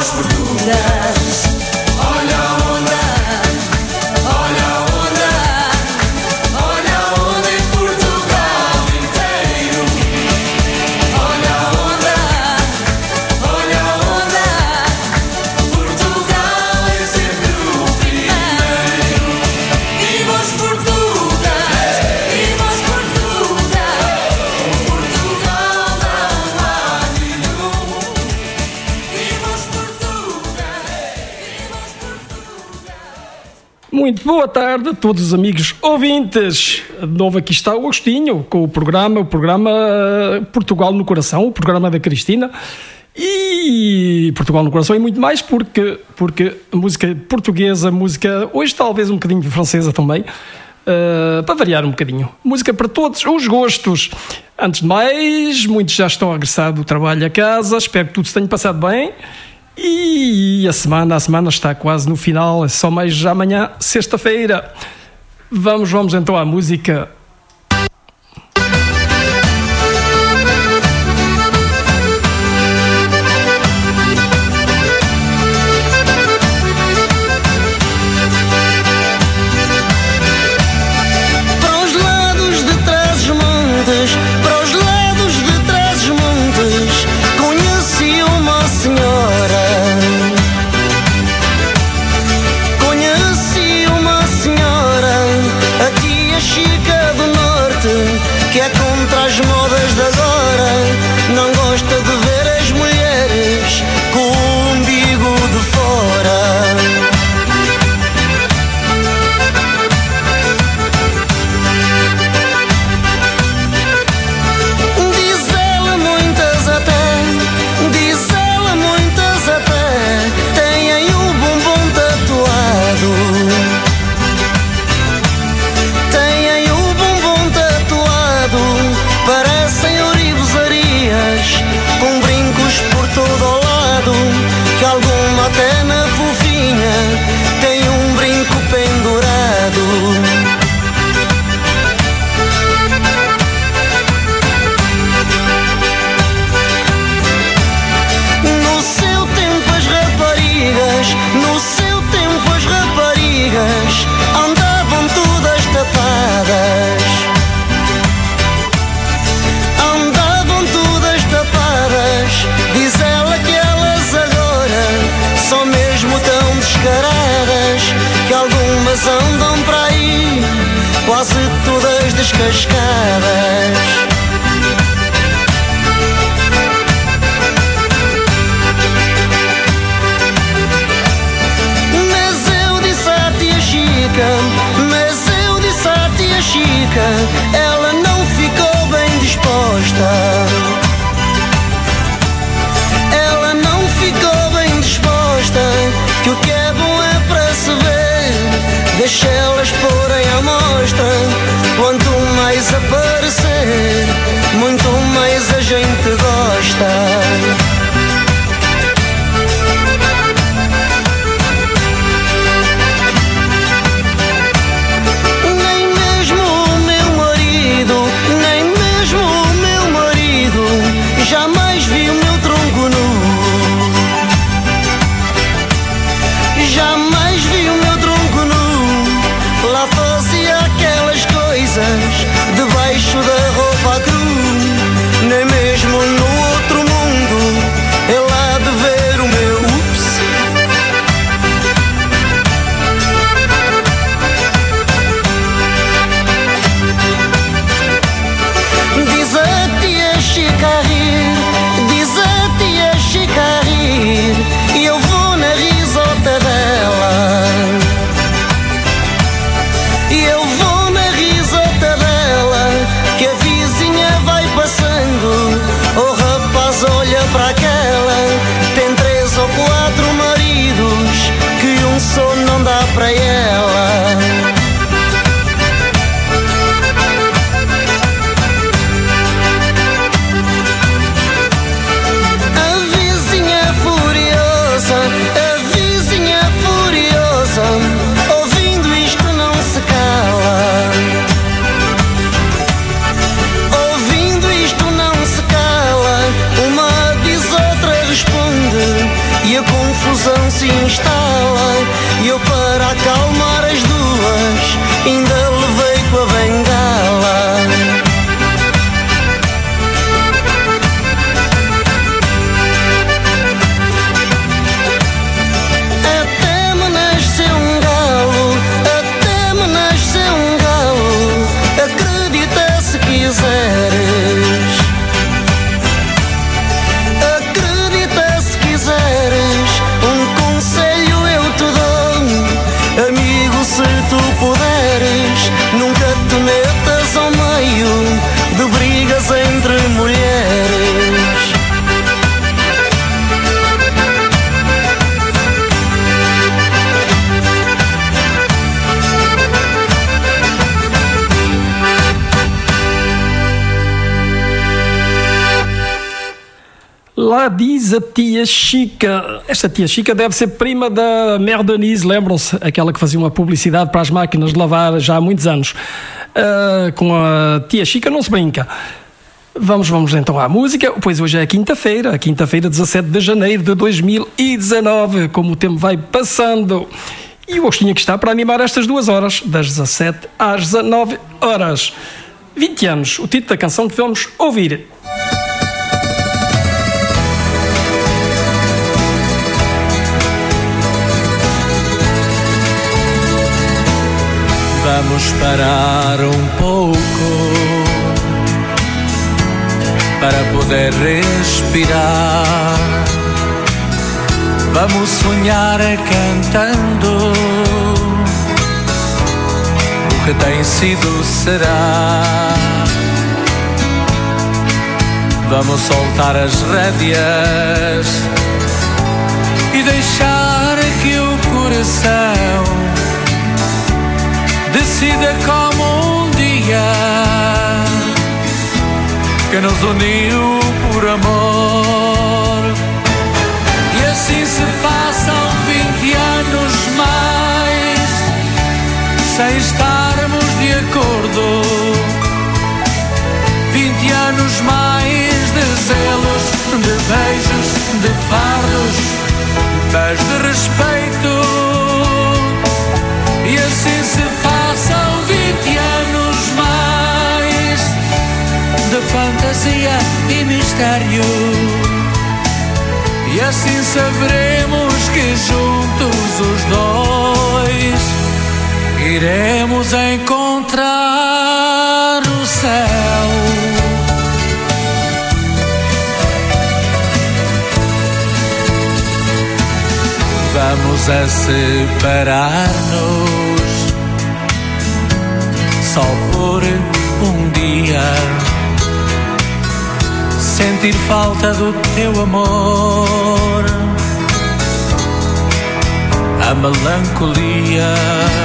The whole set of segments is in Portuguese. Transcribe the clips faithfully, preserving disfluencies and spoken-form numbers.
os portugueses. Olha a onda, olha a onda, olha a onda em Portugal inteiro. Olha a onda, olha a onda, Portugal é sempre o primeiro. Viva os portugueses, viva os portugueses, Portugal não há nenhum. Viva os portugueses, viva os portugueses. Muito boa tarde a todos os amigos ouvintes. De novo aqui está o Agostinho com o programa, o programa eh, Portugal no Coração, o programa da Cristina. E Portugal no Coração e muito mais, porque, porque a música portuguesa, música hoje talvez um bocadinho francesa também, eh, para variar um bocadinho. Música para todos os gostos. Antes de mais, muitos já estão a regressar do trabalho a casa, espero que tudo se tenha passado bem. E a semana, a semana está quase no final, é só mais já amanhã, sexta-feira. Vamos, vamos então à música. Para os lados de Trás-os-Montes, para os lados de Trás-os-Montes, conheci uma senhora. Conheci uma senhora, a tia Chica do Norte, que é contra as modas de agora. Não gosta de ver as mulheres com o umbigo de fora. Diz ela muitas até, diz ela muitas até, têm o bumbum tatuado. Têm o bumbum tatuado, parecem orivesarias, com brincos por todo o lado, que alguma até na fofinha tem um brinco pendurado. No seu tempo as raparigas, no seu tempo as raparigas andavam todas tapadas. Andavam todas tapadas, diz ela que elas agora são mesmo tão descaradas, que algumas andam para aí quase todas descascadas. Mas eu disse à tia Chica, mas eu disse à tia Chica, ela não ficou bem disposta. Ela não ficou bem disposta, que o que é bom é para se ver, deixa elas porem à mostra. Quanto mais aparecer, muito mais a gente gosta. Nem mesmo o meu marido, nem mesmo o meu marido jamais viu o meu tronco nu. Jamais viu o meu tronco nu. Lá fazia aquelas coisas debaixo da roupa cru. Nem mesmo no outro mundo ele há de ver o meu ups. Diz a tia Chica a rir, diz a tia Chica a rir, e eu vou na risota dela. E eu vou na risota dela, que a vizinha vai passando. O rapaz olha para aquela, tem três ou quatro maridos, que um só não dá para ela. A vizinha furiosa, a vizinha furiosa, ouvindo isto não se cala. Ouvindo isto não se cala, uma diz outra. Lá diz a tia Chica. Esta tia Chica deve ser prima da Mère Denise, lembram-se? Aquela que fazia uma publicidade para as máquinas de lavar já há muitos anos. Uh, com a tia Chica não se brinca. Vamos, vamos então à música, pois hoje é quinta-feira, quinta-feira dezassete de janeiro de dois mil e dezanove, como o tempo vai passando. E o Agostinho que está para animar estas duas horas, das dezassete às dezanove horas. vinte anos, o título da canção que vamos ouvir. Vamos parar um pouco para poder respirar. Vamos sonhar cantando. O que tem sido será. Vamos soltar as rédeas e deixar que o coração decida como um dia que nos uniu por amor. E assim se passam vinte anos mais sem estarmos de acordo. Vinte anos mais de zelos, de beijos, de fardos, mas de respeito. E assim se passam vinte anos mais de fantasia e mistério. E assim saberemos que juntos os dois iremos encontrar o céu. Vamos a separar-nos só por um dia. Sentir falta do teu amor, a melancolia.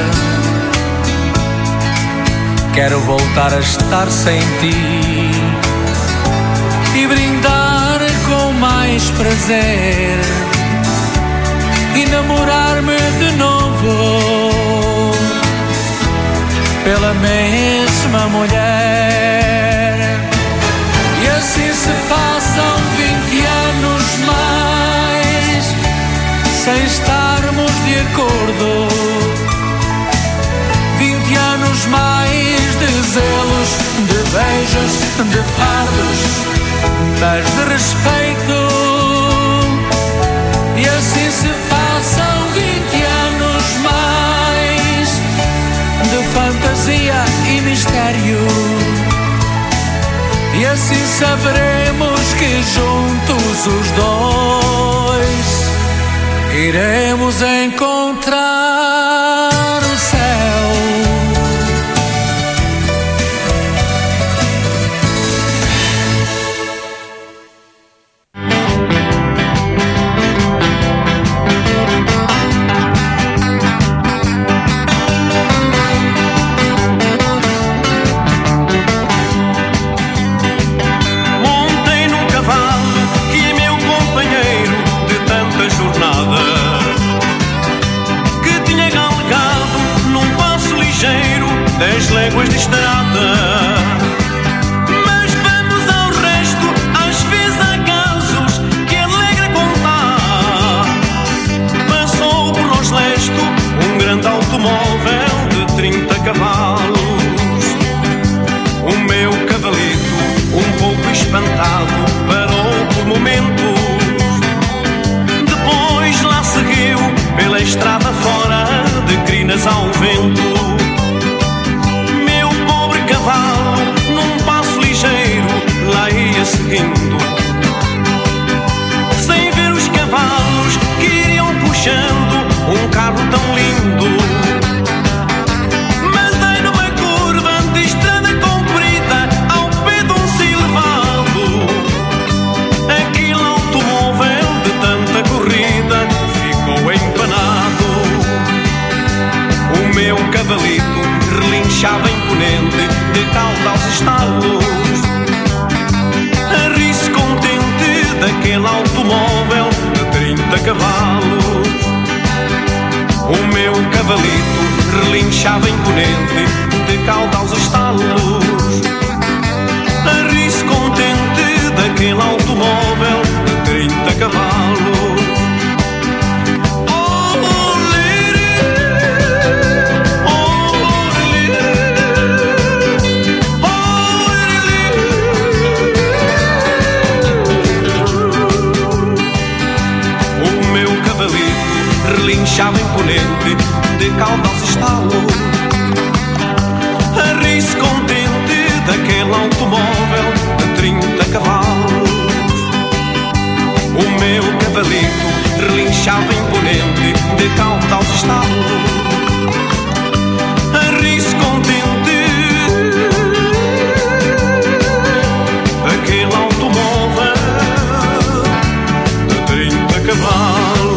Quero voltar a estar sem ti e brindar com mais prazer e namorar-me de novo pela mesma mulher. E assim se passam vinte anos mais sem estarmos de acordo. Vinte anos mais de zelos, de beijos, de fardos, mas de respeito. E assim se passam vinte anos mais de fantasia e mistério. E assim saberemos que juntos os dois iremos encontrar o céu. dez léguas de estrada. Mas vamos ao resto, às vezes há casos que alegra contar. Passou por nós lesto um grande automóvel de trinta cavalos. O meu cavalito, um pouco espantado, parou por momentos. Depois lá seguiu pela estrada fora, de crinas ao vento. Num passo ligeiro, lá ia seguindo, sem ver os cavalos que iriam puxando um carro tão lindo. Mas aí numa curva de estrada comprida, ao pé de um silvado, aquilo automóvel de trinta cavalos. O meu cavalito relinchava imponente, de cauda aos estalos. A rir-se contente daquele automóvel de trinta cavalos. Relinchava imponente, de cauda aos estalos. A rir-se contente daquele automóvel de trinta cavalos. O meu cavalito relinchava imponente, de cauda aos estalos. A rir-se contente daquele automóvel de trinta cavalos.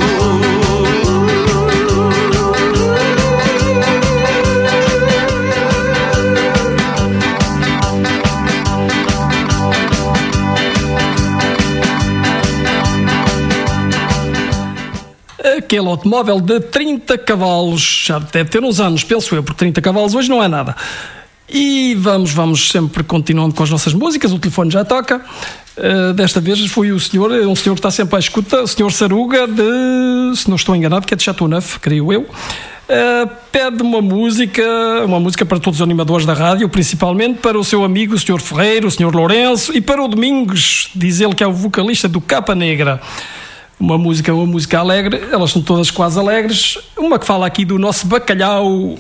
Aquele automóvel de trinta cavalos, já deve ter uns anos, penso eu, porque trinta cavalos hoje não é nada. E vamos, vamos sempre continuando com as nossas músicas, o telefone já toca. Uh, desta vez foi o senhor, um senhor que está sempre à escuta, o senhor Saruga, de, se não estou enganado, que é de Chateauneuf, creio eu. Uh, pede uma música, uma música para todos os animadores da rádio, principalmente para o seu amigo, o senhor Ferreiro, o senhor Lourenço, e para o Domingos, diz ele que é o vocalista do Capa Negra. Uma música, uma música alegre, elas são todas quase alegres. Uma que fala aqui do nosso bacalhau.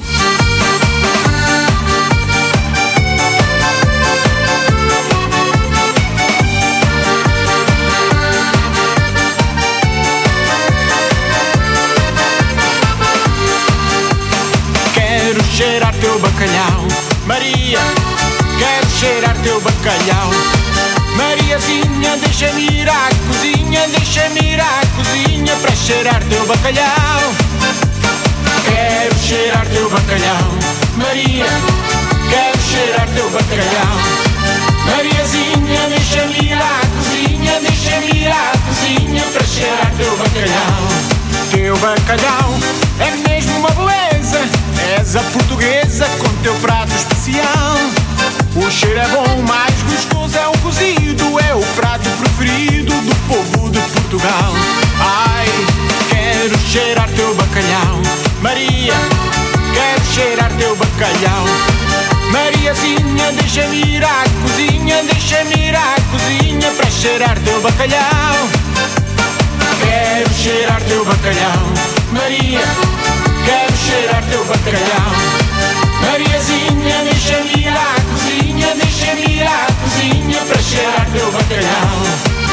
Quero cheirar teu bacalhau, Maria. Quero cheirar teu bacalhau, Mariazinha, deixa-me ir à cozinha, deixa-me ir à cozinha para cheirar teu bacalhau. Quero cheirar teu bacalhau, Maria. Quero cheirar teu bacalhau, Mariazinha, deixa-me ir à cozinha, deixa-me ir à cozinha para cheirar teu bacalhau. Teu bacalhau é mesmo uma beleza, és a portuguesa com teu prato especial. O cheiro é bom, mais gostoso é o cozido, é o prato preferido do povo de Portugal. Ai, quero cheirar teu bacalhau, Maria. Quero cheirar teu bacalhau, Mariazinha, deixa-me ir à cozinha, deixa-me ir à cozinha para cheirar teu bacalhau. Quero cheirar teu bacalhau, Maria. Quero cheirar teu bacalhau, Mariazinha, deixa-me ir à cozinha, deixa-me ir à cozinha para cheirar teu bacalhau.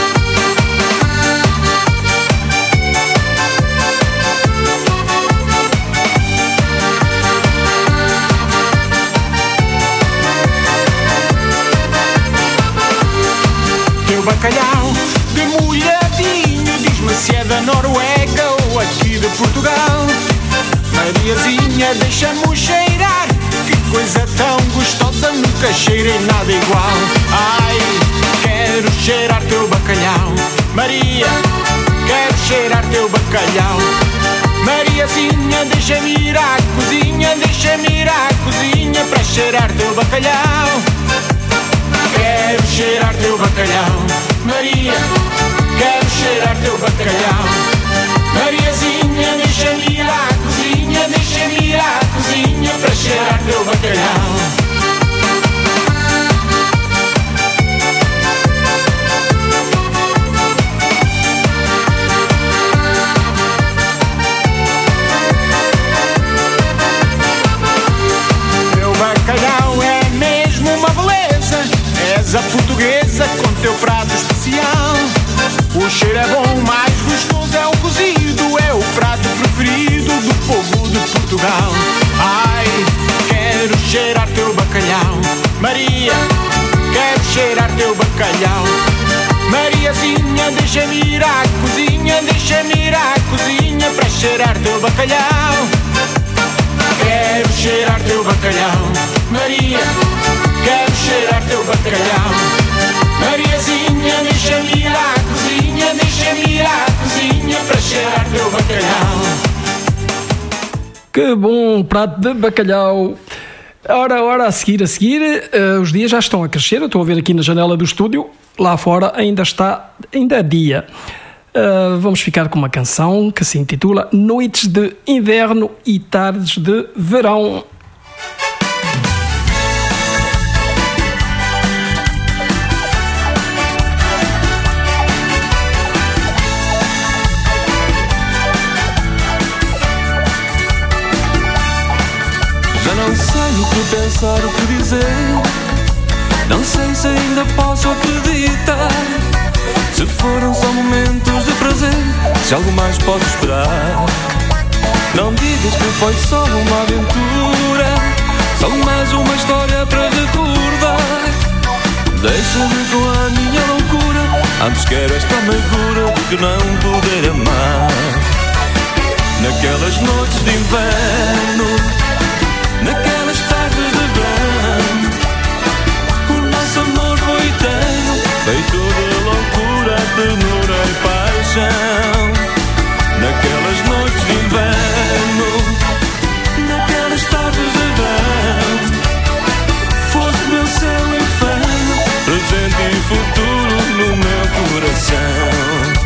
Teu bacalhau de molhadinho, diz-me se é da Noruega ou aqui de Portugal. Mariazinha, deixa-me cheirar, que coisa tão gostosa, nunca cheirei nada igual. Ai, quero cheirar teu bacalhau, Maria. Quero cheirar teu bacalhau, Mariazinha, deixa-me ir à cozinha, deixa-me ir à cozinha para cheirar teu bacalhau. Quero cheirar teu bacalhau, Maria. Quero cheirar teu bacalhau, Mariazinha, deixa-me ir à cozinha, deixa-me ir à cozinha para cheirar teu bacalhau. Teu bacalhau é mesmo uma beleza, és a portuguesa com teu prato especial. O cheiro é bom, mais gostoso é o cozido, é o prato preferido do povo de Portugal. Ai, quero cheirar teu bacalhau, Maria. Quero cheirar teu bacalhau, Mariazinha, deixa-me ir à cozinha, deixa-me ir à cozinha para cheirar teu bacalhau. Quero cheirar teu bacalhau, Maria. Quero cheirar teu bacalhau, Mariazinha, deixa-me ir à cozinha, deixa Que bom prato de bacalhau. Ora, ora, a seguir, a seguir, uh, os dias já estão a crescer. Eu estou a ver aqui na janela do estúdio. Lá fora ainda está, ainda é dia. Uh, vamos ficar com uma canção que se intitula Noites de Inverno e Tardes de Verão. Já não sei o que pensar, o que dizer. Não sei se ainda posso acreditar. Se foram só momentos de prazer, se algo mais posso esperar. Não digas que foi só uma aventura, só mais uma história para recordar. Deixa-me com a minha loucura, antes quero esta amargura de que não poder amar. Naquelas noites de inverno, naquelas tardes de verão, o nosso amor foi eterno, feito de loucura, ternura e paixão. Naquelas noites de inverno, naquelas tardes de verão, foste meu céu e inferno, presente e futuro no meu coração.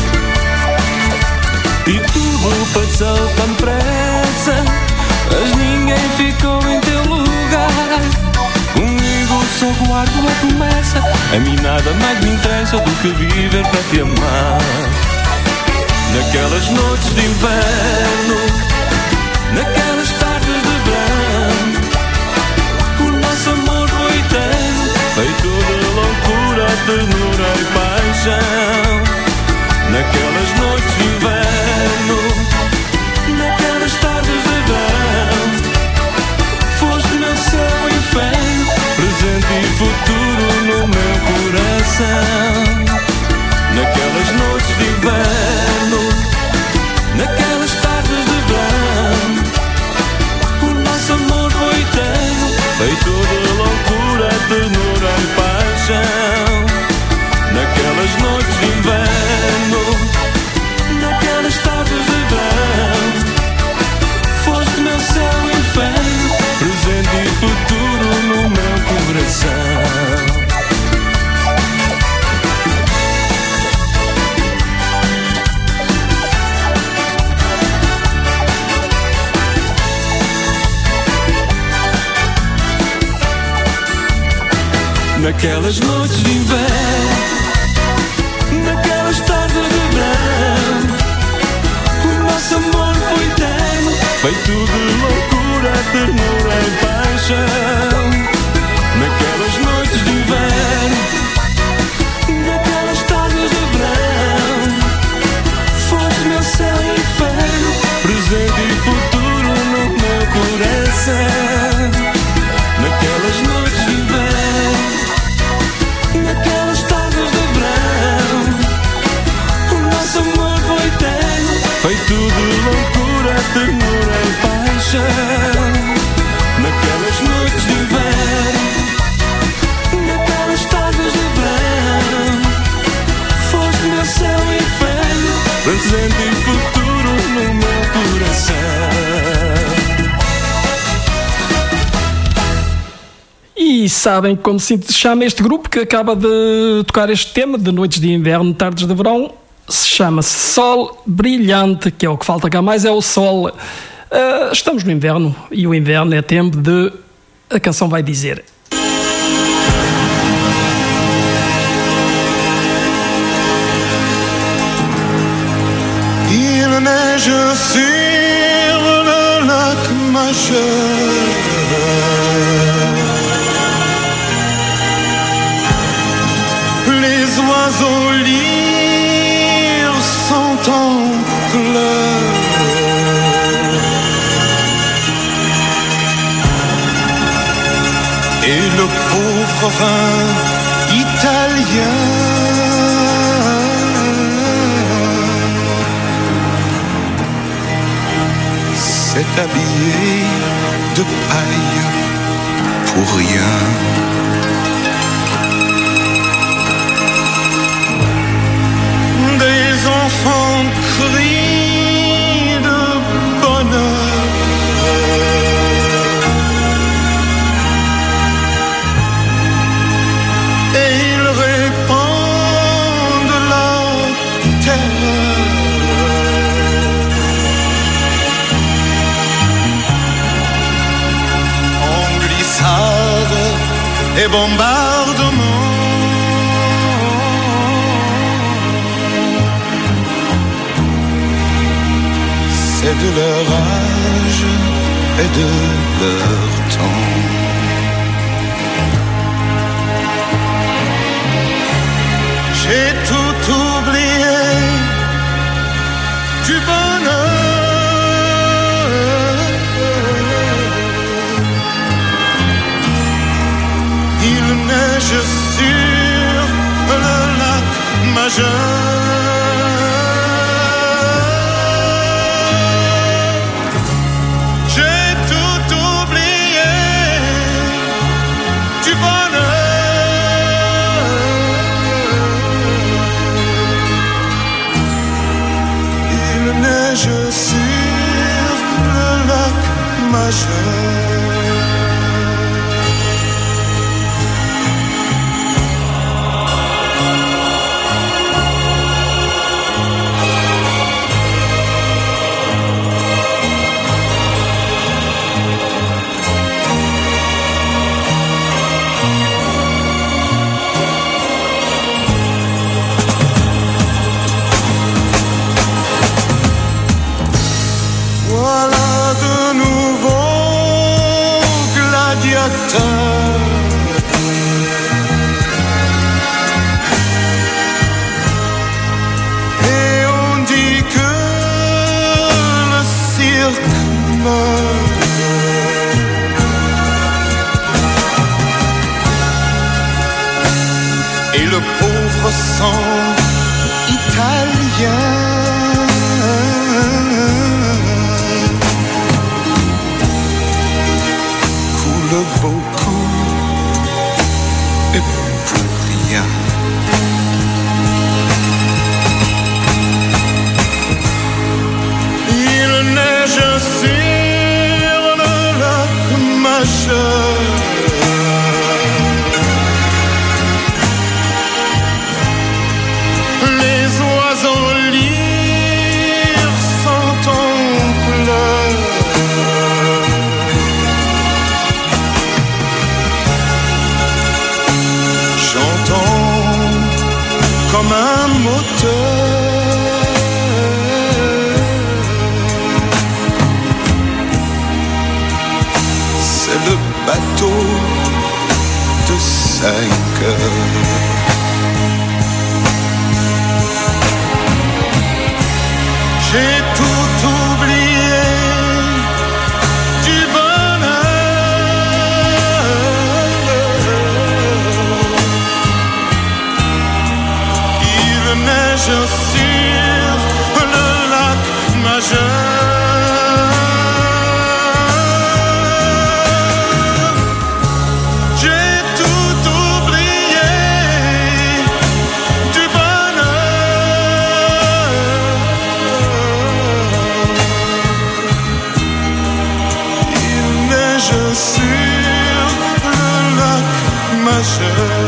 E tudo passou tão pressa, mas ninguém ficou em teu lugar. Comigo só guardo a promessa, a mim nada mais me interessa do que viver para te amar. Naquelas noites de inverno, naquelas tardes de verão, o nosso amor foi eterno, feito de loucura, ternura e paixão. Naquelas noites de inverno, naquelas tardes de verão, foste meu céu e inferno, presente e futuro no meu coração. Naquelas noites de inverno, naquelas tardes de verão, o nosso amor foi eterno, feito de loucura, ternura e paixão. Naquelas noites de inverno, naquelas tardes de verão, foste meu céu e inferno, presente e futuro no meu coração. Naquelas noites de inverno, naquelas tardes de verão, o nosso amor foi eterno, feito de loucura, ternura e paixão. Naquelas noites de inverno, naquelas tardes de verão, foste meu céu e inferno, presente e futuro no meu coração. Naquelas noites de inverno, naquelas tardes de verão, o nosso amor foi eterno, feito de loucura, ternura e paixão. Naquelas noites de inverno, naquelas tardes de verão, foste meu céu e inferno, presente e futuro no meu coração. E sabem como se chama este grupo que acaba de tocar este tema de noites de inverno, tardes de verão? Se chama Sol Brilhante, que é o que falta cá mais, é o sol. Uh, estamos no inverno e o inverno é tempo de... A canção vai dizer... Il neige sur le lac Majeur. Les oiseaux lyres sont en pleurs. Et le pauvre vin italien s'est habillé de paille pour rien. Des enfants crient de bonheur. et bombardements. C'est de leur âge et de leur temps. J'ai tout oublié du bonheur. Il neige sur le lac Majeur. J'ai tout oublié du bonheur. Il neige sur le lac Majeur. Voilà de nouveaux gladiateurs. Et on dit que le cirque meurt. Et le pauvre sang italien beaucoup et pour rien. Il neige sur le lac Majeur. Les oiseaux lyres sont en pleurs. Comme un moteur, c'est le bateau de cinq heures. J'ai tout oublié du neige sur le lac Majeur. J'ai tout oublié du bonheur. Il neige sur le lac Majeur.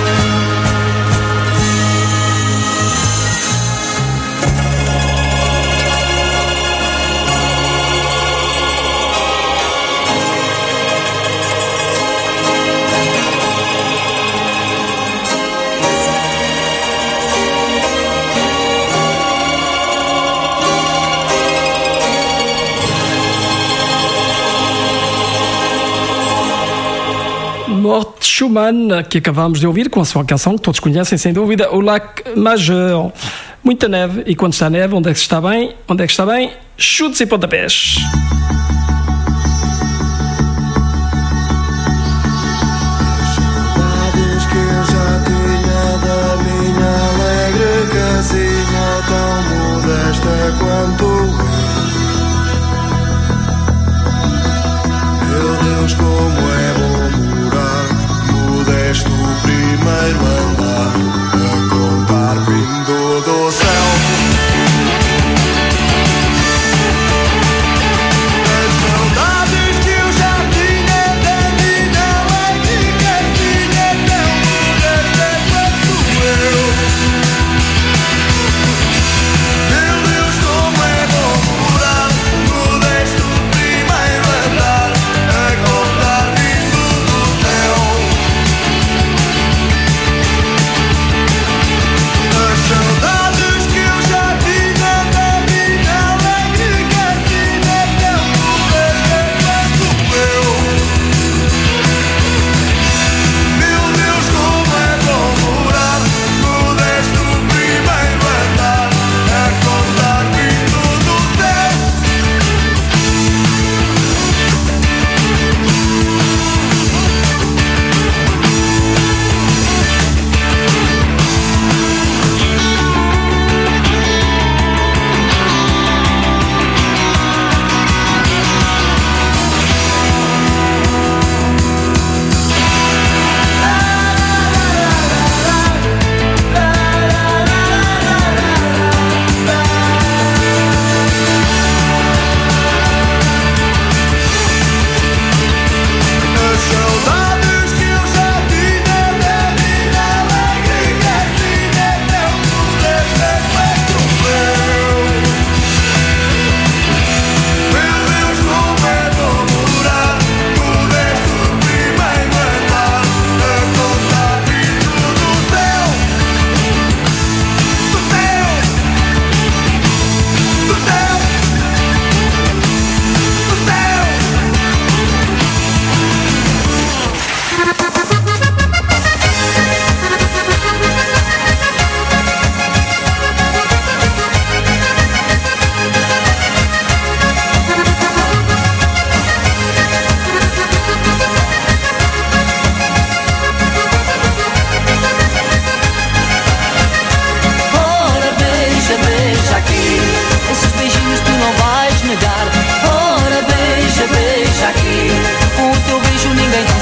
Mort Schumann, que acabámos de ouvir com a sua canção, que todos conhecem sem dúvida, o Lac Majeur. Muita neve, e quando está neve, onde é que está bem? Onde é que está bem? Chutes e pontapés. Saudades que eu já tinha da minha alegre casinha, tão modesta quanto eu. Meu Deus, como é bom morar modesto primeiro andar, a contar vindo do céu.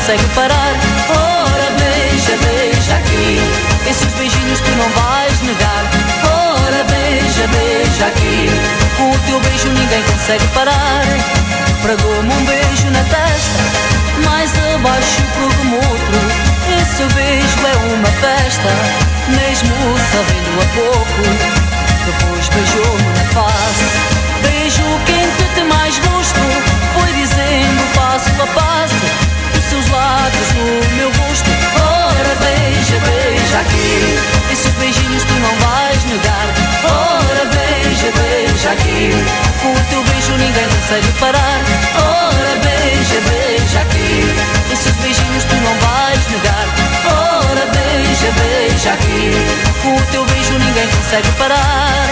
consegue parar. Ora beija, beija aqui, esses beijinhos tu não vais negar. Ora beija, beija aqui, com o teu beijo ninguém consegue parar. Pregou-me um beijo na testa, mais abaixo pregou-me outro. Esse beijo é uma festa, mesmo sabendo a pouco. Depois beijou-me na face, beijo quente tem mais gosto. Foi dizendo passo a passo, os seus lábios no meu rosto. Ora beija, beija aqui, esses beijinhos tu não vais negar. Ora beija, beija aqui, com o teu beijo ninguém consegue parar. Ora beija, beija aqui, esses beijinhos tu não vais negar. Ora beija, beija aqui, com o teu beijo ninguém consegue parar.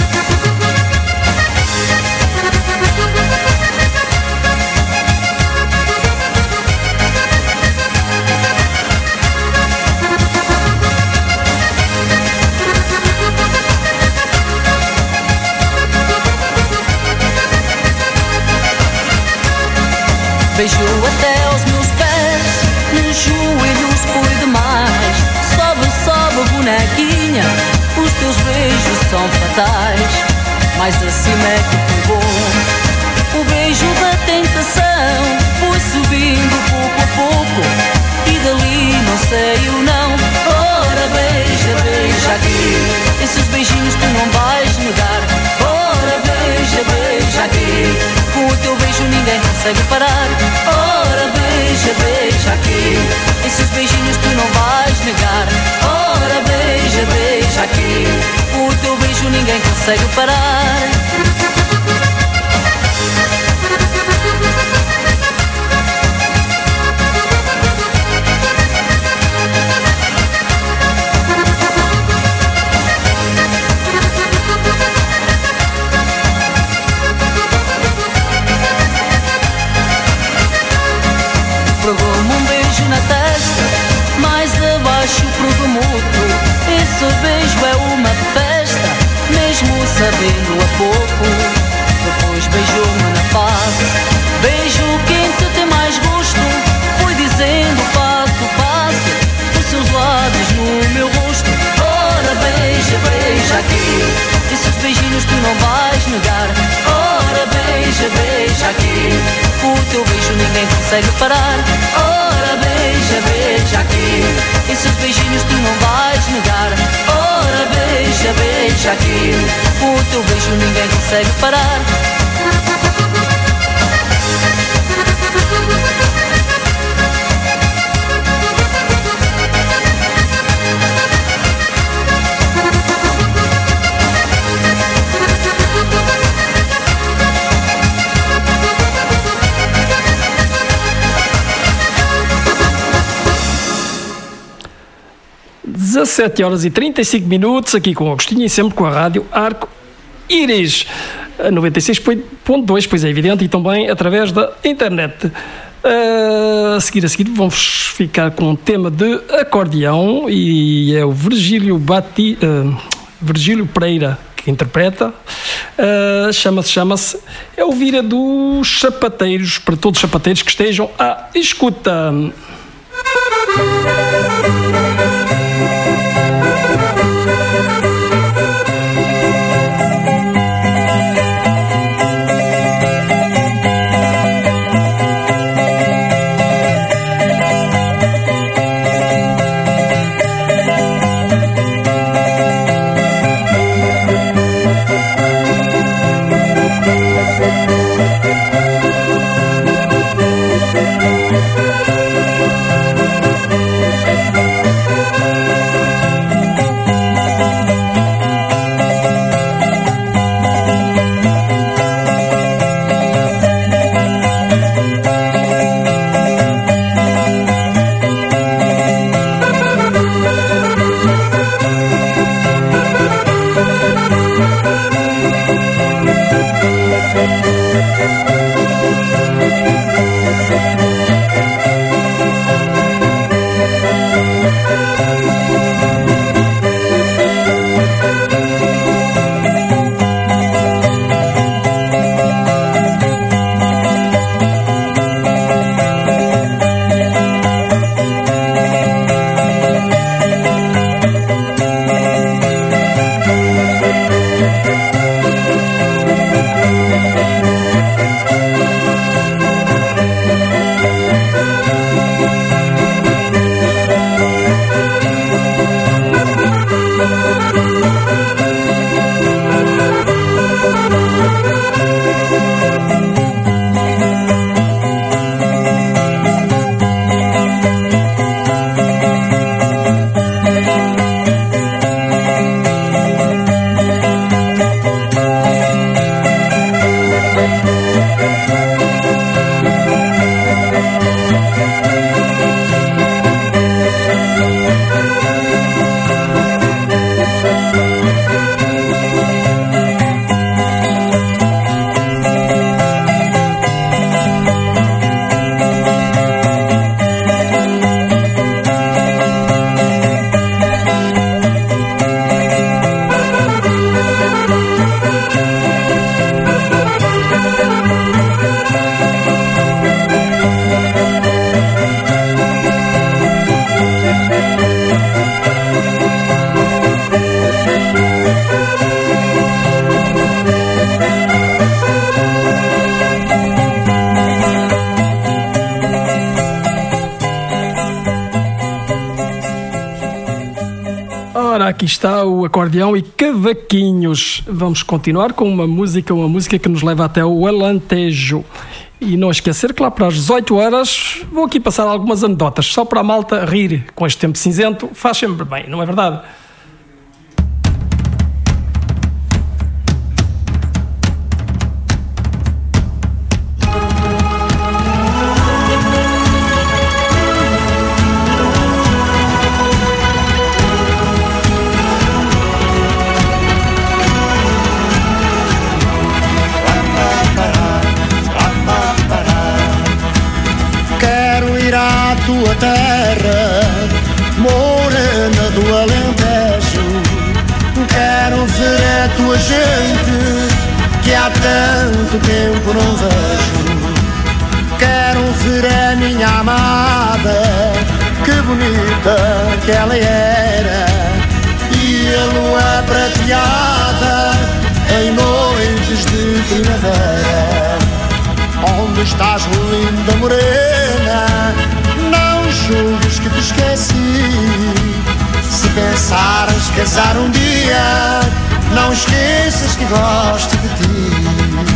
Beijou até aos meus pés, nos joelhos foi demais. Sobe, sobe bonequinha, os teus beijos são fatais. Mais acima é que foi bom, o beijo da tentação foi subindo pouco a pouco, e dali não sei o não. Ora beija, beija aqui, esses beijinhos tu não vais negar. Ora beija, beija aqui, com o teu beijo ninguém consegue parar. Ora beija, beija aqui, esses beijinhos tu não vais negar. Ora beija, beija aqui, com o teu beijo ninguém consegue parar. Pregou-me um beijo na testa, mais abaixo pregou-me outro. Esse beijo é uma festa, mesmo sabendo a pouco. Depois beijou-me na face, beijo quente tem mais gosto. Foi dizendo passo, passo, os seus lábios no meu rosto. Ora beija, beija aqui, esses beijinhos tu não vais negar. Ora beija, beija aqui, com o teu beijo ninguém consegue parar. Ora beija, beija aqui, esses beijinhos tu não vais negar. Ora beija, beija aqui, com o teu beijo ninguém consegue parar. dezassete horas e trinta e cinco minutos, aqui com o Agostinho e sempre com a rádio Arco Íris noventa e seis ponto dois, pois é evidente, e também através da internet. Uh, a seguir, a seguir vamos ficar com um tema de acordeão, e é o Virgílio, Bati, uh, Virgílio Pereira que interpreta. Uh, chama-se, chama-se é o Vira dos Sapateiros, para todos os sapateiros que estejam à escuta. Thank you. Ora, aqui está o acordeão e cavaquinhos. Vamos continuar com uma música, uma música que nos leva até o Alentejo. E não esquecer que lá para as dezoito horas vou aqui passar algumas anedotas, só para a malta rir com este tempo cinzento. Faz sempre bem, não é verdade? Tua terra, morena do Alentejo, quero ver a tua gente que há tanto tempo não vejo. Quero ver a minha amada, que bonita que ela era, e a lua prateada em noites de primavera. Onde estás, linda morena? Não julgues que te esqueci. Se pensares casar um dia, não esqueças que gosto de ti.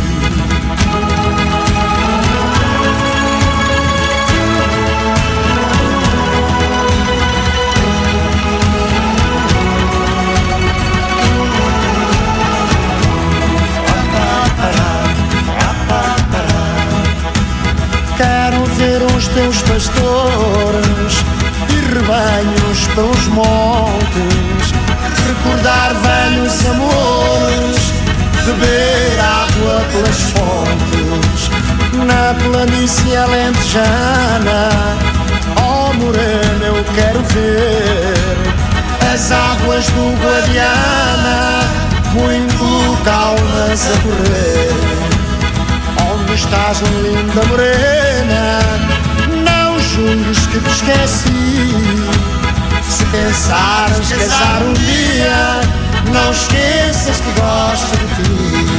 Quero ver os teus pastores e rebanhos pelos montes, recordar velhos amores, beber água pelas fontes. Na planície alentejana, oh morena, eu quero ver as águas do Guadiana, muito calmas a correr. Onde estás, linda morena? Não julgues que te esqueci. Se pensares casar um dia, não esqueças que gosto de ti.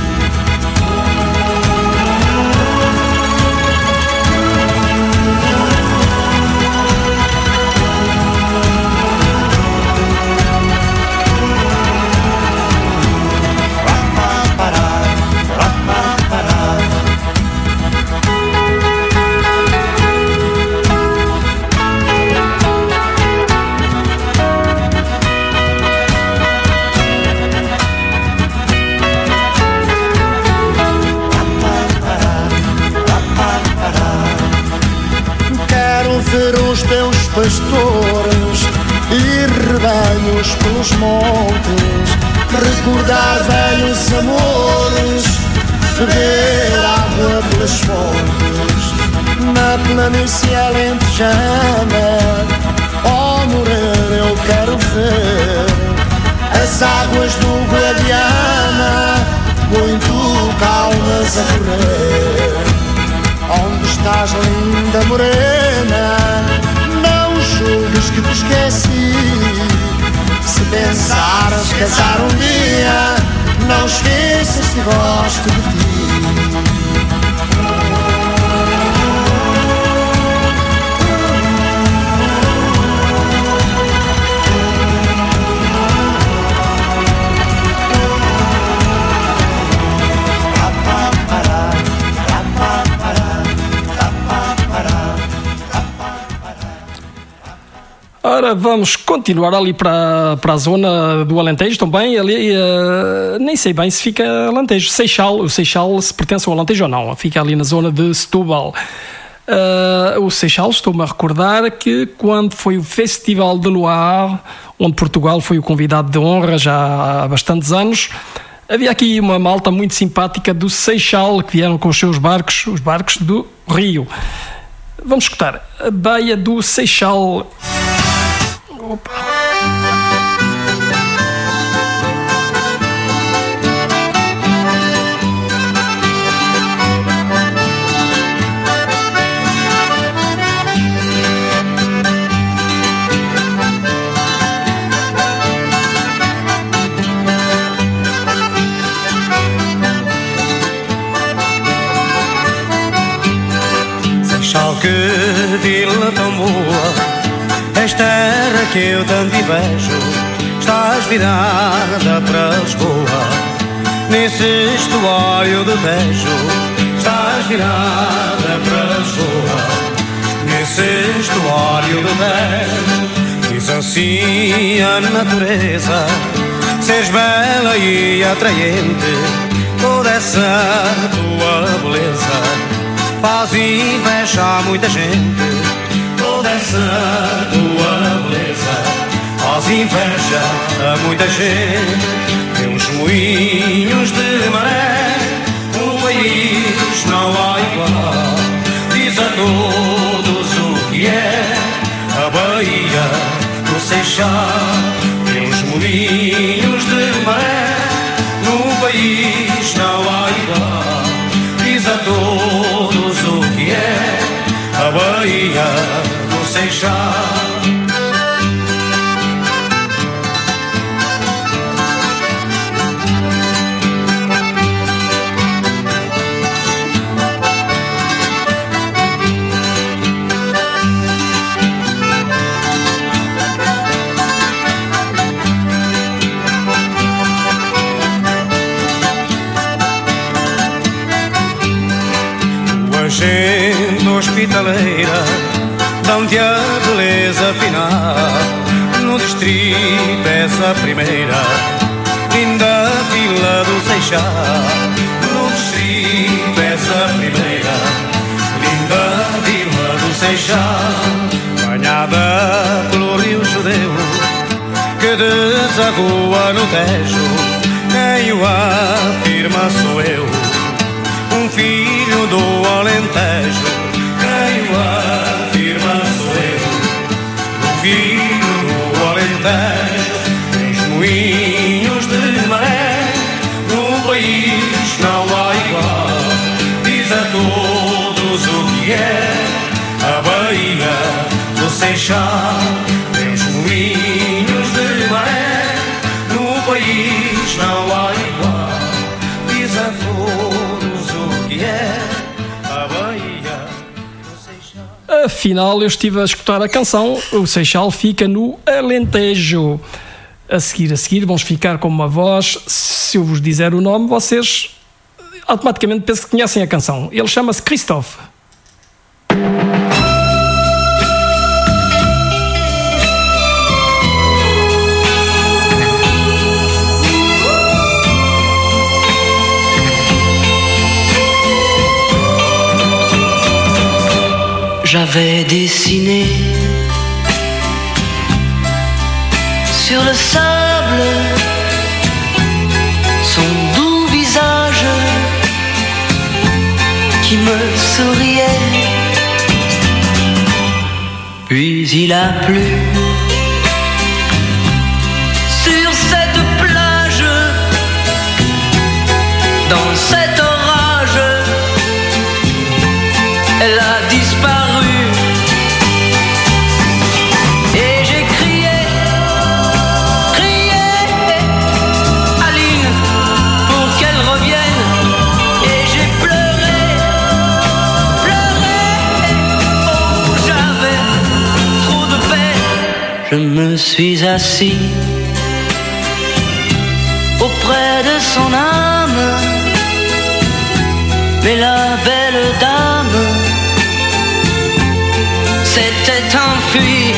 Ver os teus pastores e rebanhos pelos montes, recordar velhos amores, beber água pelas fontes. Na planície alentejana, oh morena, eu quero ver as águas do Guadiana, muito calmas a correr. Onde estás, linda morena? Não julgues que te esqueci. Se pensares casar um dia, não esqueças que gosto de ti. Ora, vamos continuar ali para, para a zona do Alentejo também. Ali, uh, nem sei bem se fica Alentejo. Seixal, o Seixal se pertence ao Alentejo ou não. Fica ali na zona de Setúbal. Uh, o Seixal, estou-me a recordar que quando foi o Festival de Loire, onde Portugal foi o convidado de honra já há bastantes anos, havia aqui uma malta muito simpática do Seixal que vieram com os seus barcos, os barcos do Rio. Vamos escutar a Baía do Seixal. Opa. Seixal, que vila tão boa, esta terra que eu tanto invejo, estás virada para Lisboa, nesse estuário do Tejo. Estás virada para Lisboa, nesse estuário do Tejo. Diz assim a natureza, seres bela e atraente, toda essa tua beleza faz inveja a muita gente. Toda essa tua beleza faz inveja a muita gente. Temos moinhos de maré, um país não há igual. Diz a todos o que é a Baía do Seixal. Temos moinhos de maré, num país não há igual. Diz a todos o que é a Baía do Seixal. Gente hospitaleira, dão-te a beleza final. No distrito és a primeira, linda vila do Seixal. No distrito és a primeira, linda vila do Seixal. Banhada pelo rio Judeu, que desagoa no Tejo. Quem o afirma sou eu, um filho do Alentejo. Quem o afirma sou eu, um filho do Alentejo. Tens moinhos de maré, no país não há igual. Diz a todos o que é a Baía do Seixal. Tens moinhos de maré, no país não há igual. Diz a todos o que é a Baía do Seixal. Afinal, eu estive a escutar a canção. O Seixal fica no Alentejo. A seguir, a seguir, vamos ficar com uma voz. Se eu vos disser o nome, vocês automaticamente pensam que conhecem a canção. Ele chama-se Christophe. J'avais dessiné sur le sable son doux visage qui me souriait. Puis il a plu sur cette plage, dans cet orage, elle a disparu. Je me suis assis auprès de son âme, mais la belle dame s'était enfuie.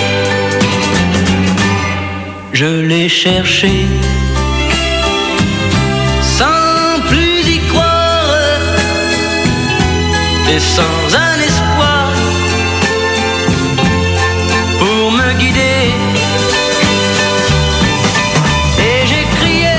Je l'ai cherchée sans plus y croire et sans un espoir pour me guider. Et j'ai crié,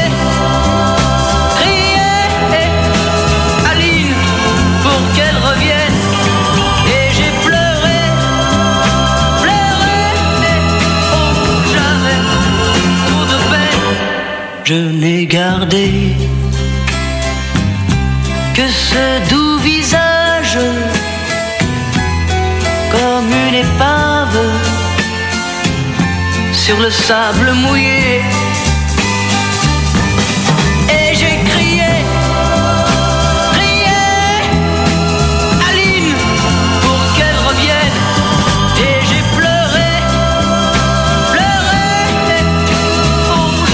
crié, Aline, pour qu'elle revienne. Et j'ai pleuré, pleuré, oh, j'avais trop de peine. Je n'ai gardé que ce doux visage, comme une épave sur le sable mouillé. Et j'ai crié, crié, Aline, pour qu'elle revienne. Et j'ai pleuré, pleuré, oh,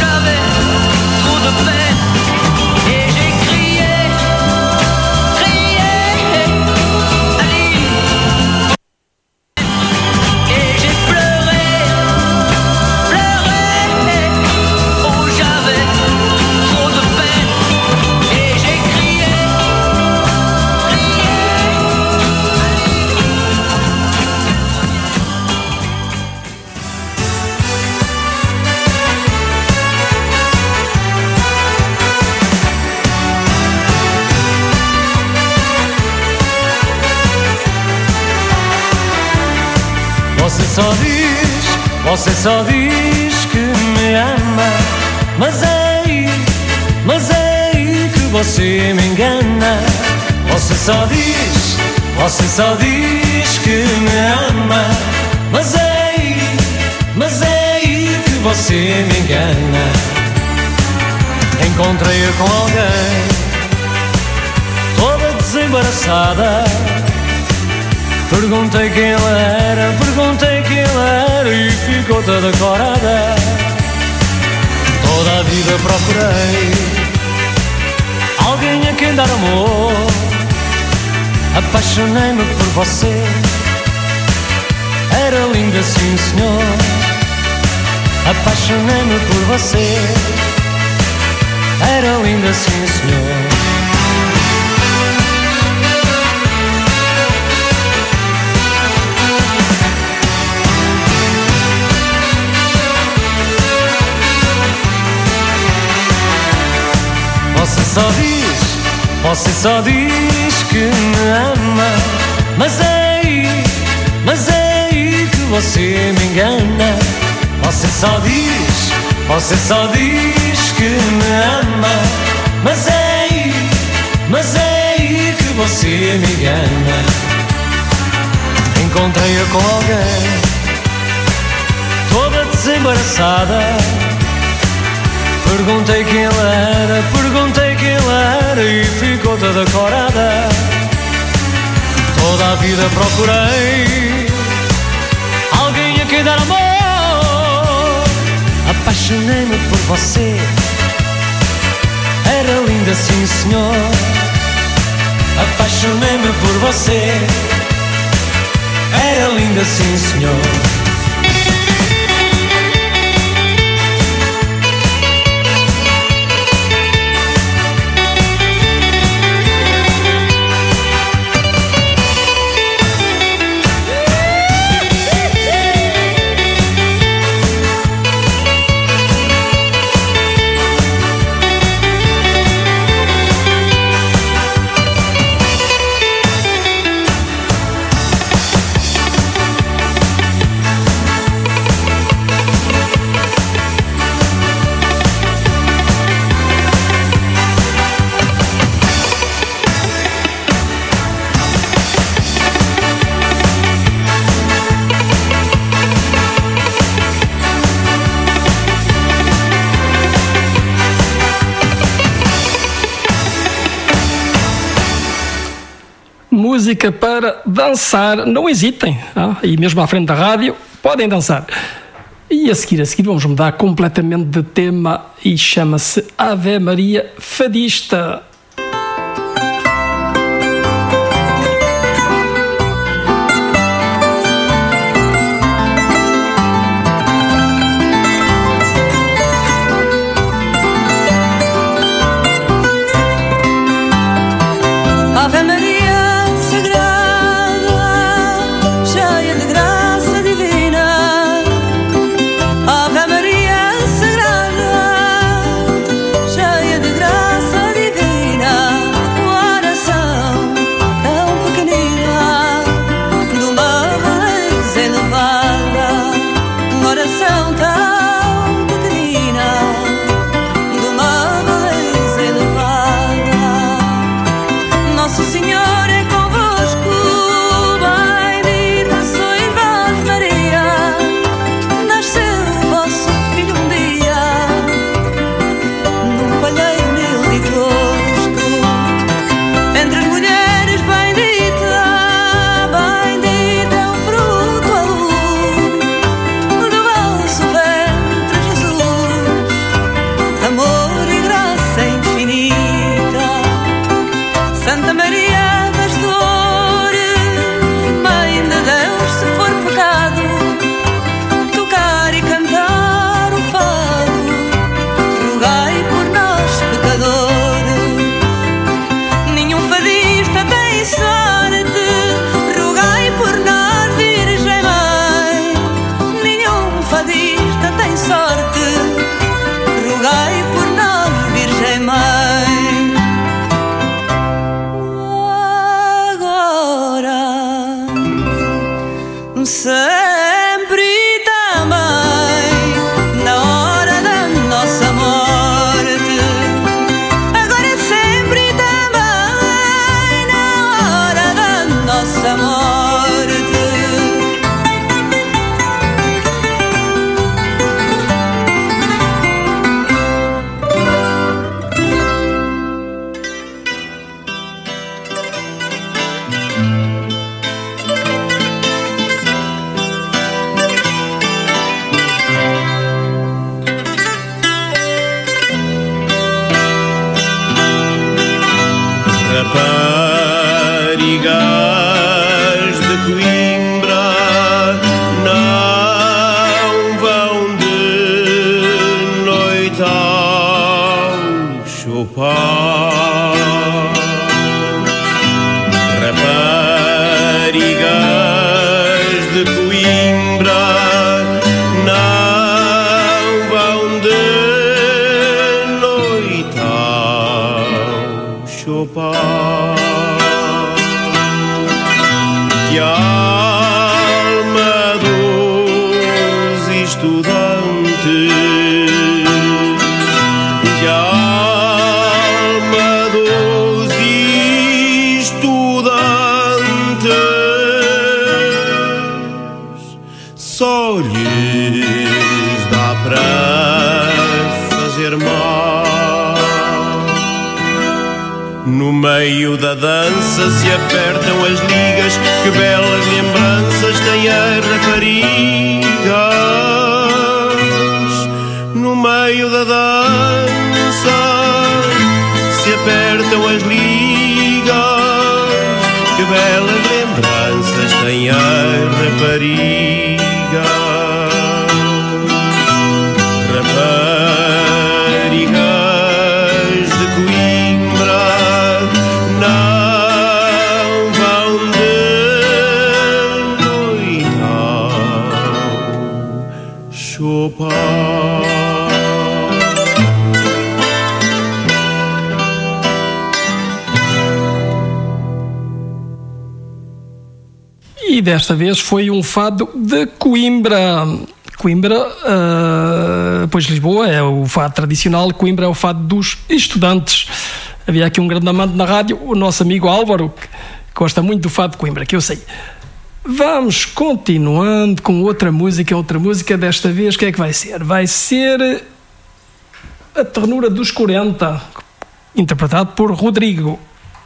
Você só diz, você só diz que me ama, mas é aí, mas é aí que você me engana. Você só diz, você só diz que me ama, mas é aí, mas é aí que você me engana. Encontrei-a com alguém, toda desembaraçada. Perguntei quem ela era, perguntei quem ela era e ficou toda corada. Toda a vida procurei alguém a quem dar amor. Apaixonei-me por você, era linda sim senhor. Apaixonei-me por você, era linda sim senhor. Você só diz, você só diz que me ama, mas é aí, mas é aí que você me engana. Você só diz, você só diz que me ama, mas é aí, mas é aí que você me engana. Encontrei-a com alguém, toda desembaraçada. Perguntei quem ela era, perguntei quem ela era e ficou toda corada. Toda a vida procurei alguém a quem dar amor. Apaixonei-me por você, era linda sim senhor. Apaixonei-me por você, era linda sim senhor. Música para dançar, não hesitem, ah, e mesmo à frente da rádio podem dançar. E a seguir, a seguir vamos mudar completamente de tema e chama-se Ave Maria Fadista. Ave Maria cheia de graça divina, Ave Maria Sagrada, cheia de graça divina. Raparigas de Coimbra não vão de noite ao chopar. Raparigas de Coimbra não vão de noite ao chopar. Que alma dos estudantes, que alma dos estudantes só lhes dá para fazer mal. No meio da dança se apertam as ligas, que belas lembranças tem as raparigas. No meio da dança se apertam as ligas, que belas lembranças tem as raparigas. Raparigas de Coimbra não vão de noite ao chopar. E desta vez foi um fado de Coimbra. Coimbra, uh, pois Lisboa é o fado tradicional, Coimbra é o fado dos estudantes. Havia aqui um grande amante na rádio, o nosso amigo Álvaro, que gosta muito do fado de Coimbra, que eu sei. Vamos continuando com outra música, outra música, desta vez o que é que vai ser? Vai ser A Ternura dos quarenta, interpretado por Rodrigo.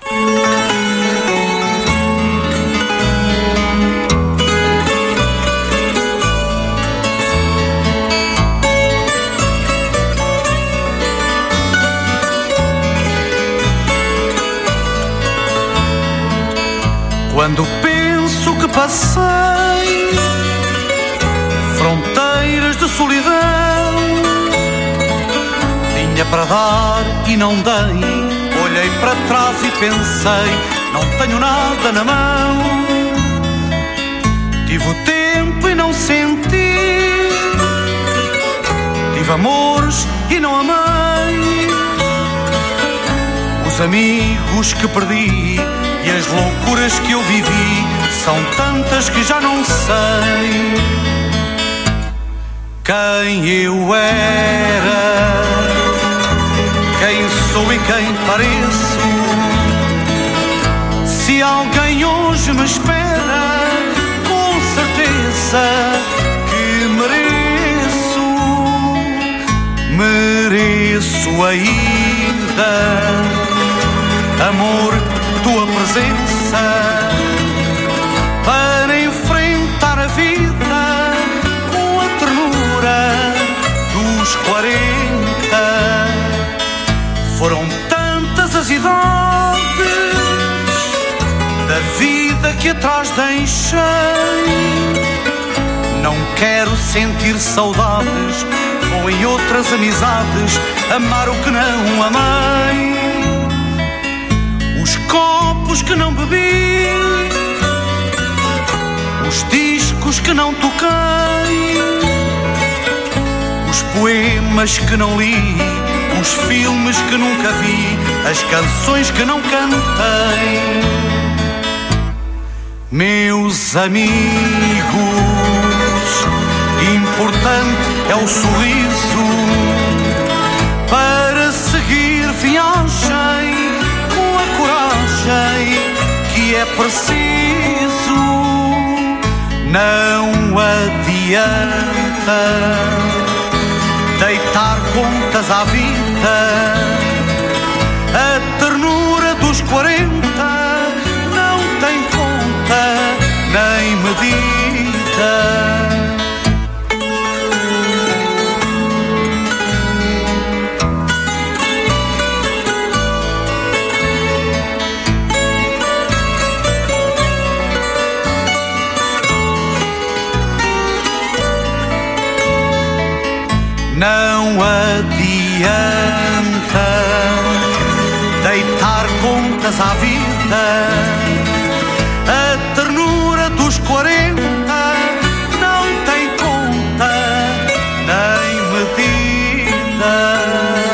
Quando penso que passei fronteiras de solidão, tinha para dar e não dei. Olhei para trás e pensei, não tenho nada na mão. Tive o tempo e não senti, tive amores e não amei. Os amigos que perdi e as loucuras que eu vivi são tantas que já não sei quem eu era, quem sou e quem pareço. Se alguém hoje me espera, com certeza que mereço, mereço ainda amor, tua presença para enfrentar a vida com a ternura dos quarenta. Foram tantas as idades da vida que atrás deixei. Não quero sentir saudades, ou em outras amizades amar o que não amei. Os copos que não bebi, os discos que não toquei, os poemas que não li, os filmes que nunca vi, as canções que não cantei. Meus amigos, importante é o sorriso para seguir viagem, que é preciso. Não adianta deitar contas à vida. A ternura dos quarenta não tem conta nem medida. não adianta deitar contas à vida. A ternura dos quarenta não tem conta nem medida.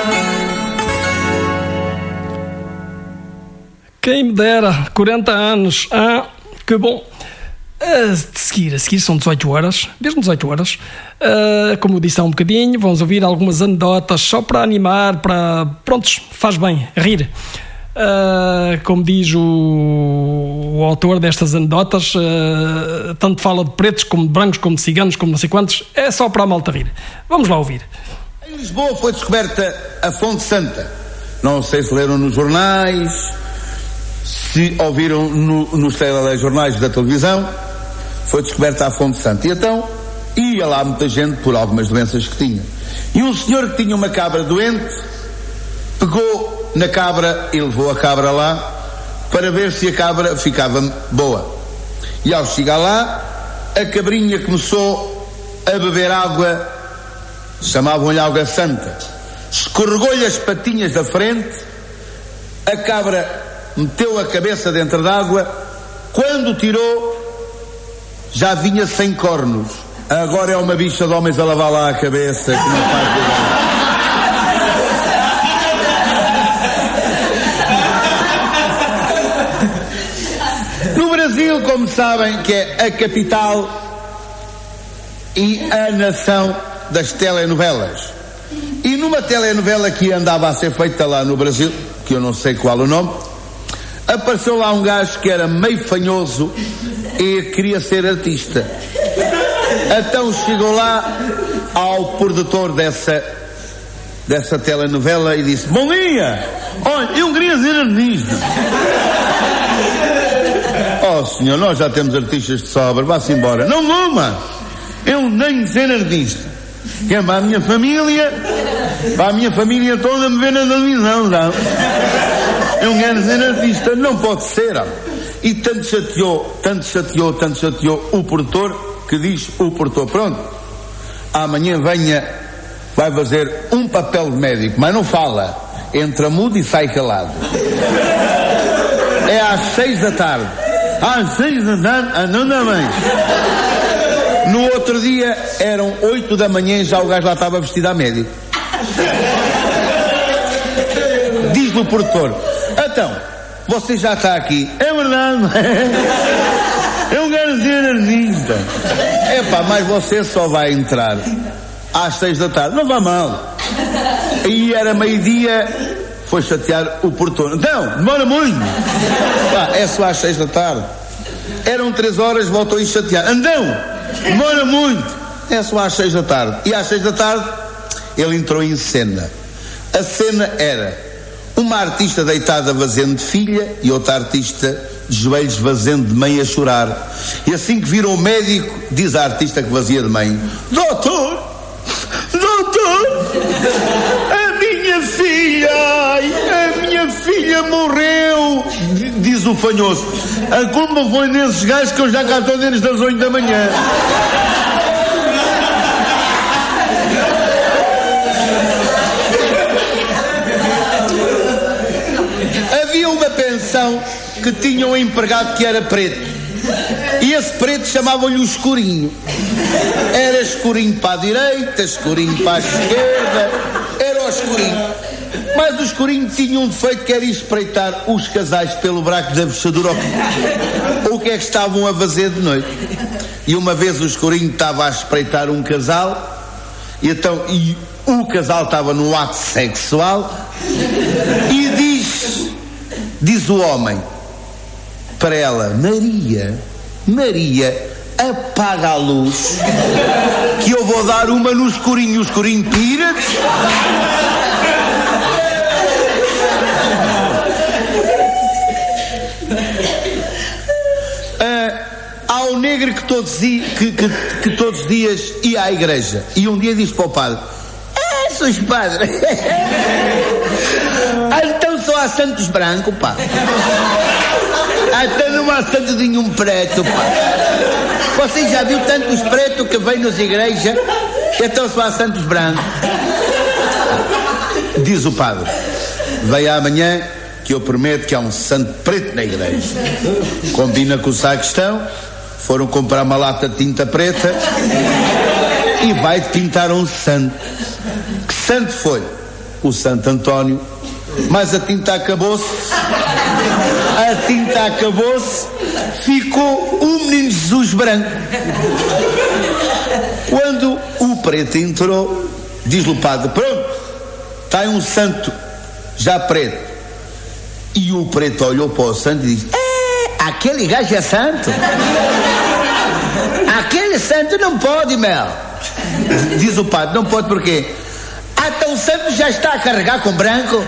Quem me dera, quarenta anos, ah, que bom. A seguir, a seguir são dezoito horas, mesmo dezoito horas. Uh, como eu disse há um bocadinho, vamos ouvir algumas anedotas só para animar, para, prontos, faz bem, rir. Uh, como diz o, o autor destas anedotas, uh, tanto fala de pretos como de brancos, como de ciganos, como não sei quantos, é só para a malta rir. Vamos lá ouvir. Em Lisboa foi descoberta a Fonte Santa. Não sei se leram nos jornais, se ouviram no, nos telejornais da televisão. Foi descoberta a Fonte Santa. E então ia lá muita gente por algumas doenças que tinha. E um senhor que tinha uma cabra doente pegou na cabra e levou a cabra lá para ver se a cabra ficava boa. E ao chegar lá, a cabrinha começou a beber água, chamavam-lhe água santa. Escorregou-lhe as patinhas da frente, a cabra meteu a cabeça dentro d'água, quando tirou já vinha sem cornos. Agora é uma bicha de homens a lavar lá a cabeça que não faz nada. No Brasil, como sabem, que é a capital e a nação das telenovelas. E numa telenovela que andava a ser feita lá no Brasil, que eu não sei qual o nome, apareceu lá um gajo que era meio fanhoso e queria ser artista. Então chegou lá ao produtor dessa dessa telenovela e disse: bom dia, olha, eu queria ser artista. Oh senhor, nós já temos artistas de sobra, vá-se embora. Não, não, mano, eu tenho de ser artista, que é para a minha família, para a minha família toda me ver na televisão, não? Eu quero ser artista, não pode ser. E tanto chateou, tanto chateou, tanto chateou o produtor, que diz o produtor: pronto, amanhã venha, vai fazer um papel de médico, mas não fala, entra mudo e sai calado. É às seis da tarde. Às seis da tarde, ah, não dá bem. No outro dia eram oito da manhã e já o gajo lá estava vestido a médico. Diz o produtor: então, você já está aqui. É verdade. Eu quero ser artista. Epá, mas você só vai entrar às seis da tarde. Não vá mal. E era meio-dia, foi chatear o produtor. Então, demora muito. Pá, é só às seis da tarde. Eram três horas, voltou a chatear. Então, demora muito. É só às seis da tarde. E às seis da tarde, ele entrou em cena. A cena era uma artista deitada vazando de filha e outra artista de joelhos vazando de mãe a chorar. E assim que viram o médico, diz a artista que vazia de mãe: doutor, doutor, a minha filha, a minha filha morreu. Diz o fanhoso: a culpa foi desses gajos que eu já cá estou desde as oito da manhã. Havia uma pensão que tinha um empregado que era preto, e esse preto chamavam-lhe o escurinho. Era escurinho para a direita, escurinho para a esquerda, era o escurinho. Mas o escurinho tinha um defeito, que era espreitar os casais pelo buraco da fechadura. O que é que estavam a fazer de noite? E uma vez o escurinho estava a espreitar um casal, e então e o casal estava no ato sexual, e diz diz o homem para ela: Maria, Maria, apaga a luz, que eu vou dar uma no escurinho. O escurinho pira-te. Ah, há um negro que todos, que, que, que todos os dias ia à igreja, e um dia disse para o padre: ah, sois padre. Ah, então só há santos brancos, pá. Até não há santo de nenhum preto, pá. Você já viu tantos pretos que vêm nas igrejas? Então só há santos brancos. Diz o padre: vem amanhã que eu prometo que há um santo preto na igreja. Combina com o sacristão, foram comprar uma lata de tinta preta e vai pintar um santo. Que santo foi? O Santo António. Mas a tinta acabou-se. A tinta acabou-se. Ficou o menino Jesus branco. Quando o preto entrou, diz-lhe o padre: pronto, está aí um santo já preto. E o preto olhou para o santo e disse: é, aquele gajo é santo. Aquele santo não pode, Mel. Diz o padre: não pode porquê? Até o santo já está a carregar com branco.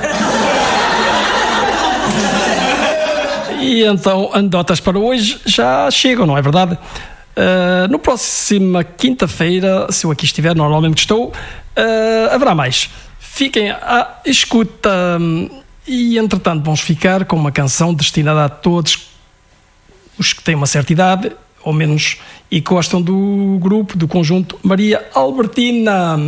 E então, anedotas para hoje já chegam, não é verdade? Uh, no próxima quinta-feira, se eu aqui estiver, normalmente estou, uh, haverá mais. Fiquem à escuta. E entretanto vamos ficar com uma canção destinada a todos os que têm uma certa idade, ou menos, e gostam do grupo, do conjunto Maria Albertina.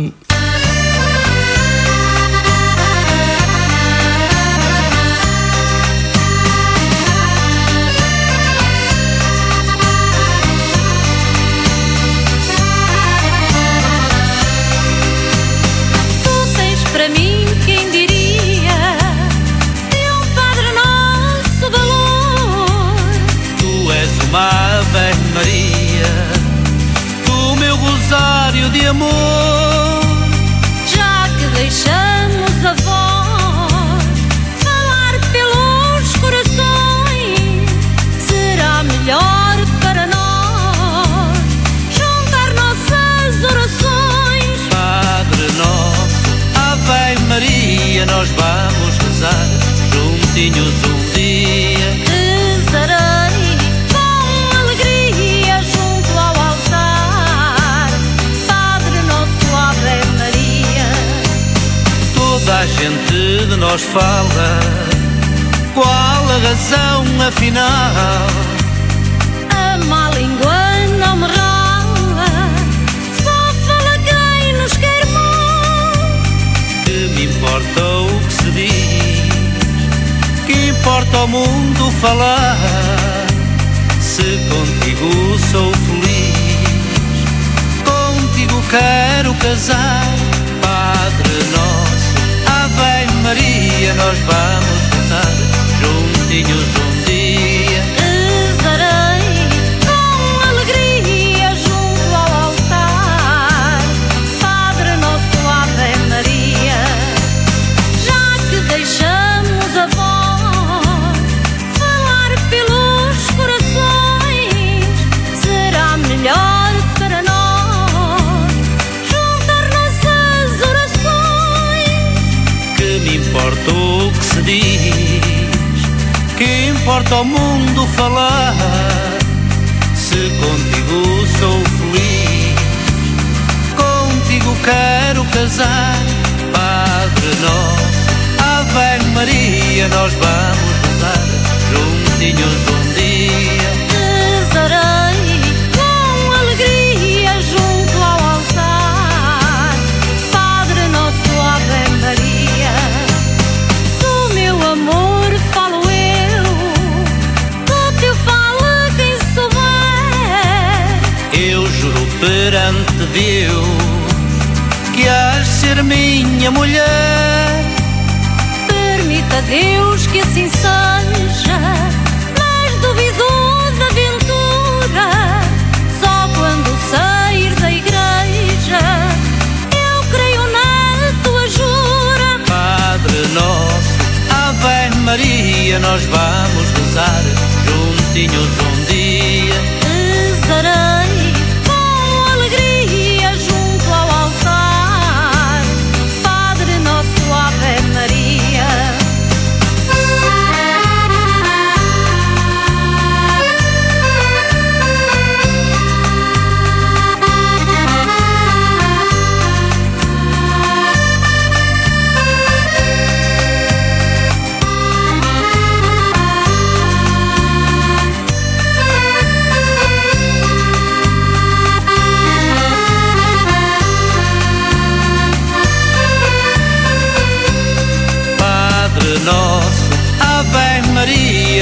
Maria, do meu rosário de amor, já que deixamos a voz falar pelos corações, será melhor para nós juntar nossas orações. Padre nosso, Ave Maria, nós vamos rezar juntinhos um dia. Rezarei toda a gente de nós fala, qual a razão afinal? A má língua não me rala, só fala quem nos quer mal. Que me importa o que se diz, que importa ao mundo falar, se contigo sou feliz, contigo quero casar. Padre nosso, Ave Maria, nós vamos rezar juntinhos um dia. Rezarei com alegria junto ao altar, Padre nosso, Ave Maria, já que deixamos a voz falar pelos corações, será melhor para nós importa o que se diz, que importa ao mundo falar, se contigo sou feliz, contigo quero casar. Padre nosso, Ave Maria, nós vamos rezar juntinhos um dia. Rezarei com alegria junto ao altar, Padre nosso, Ave Maria. Amor, falo eu, do teu fala quem souber. Eu juro perante Deus que has de ser minha mulher. Permita Deus que assim seja, mas duvido da aventura. Só quando sair da igreja eu creio na tua jura. Padre nosso, Ave Maria, nós vamos rezar juntinhos um dia. Rezarei com alegria junto ao altar, Padre nosso, Ave Maria.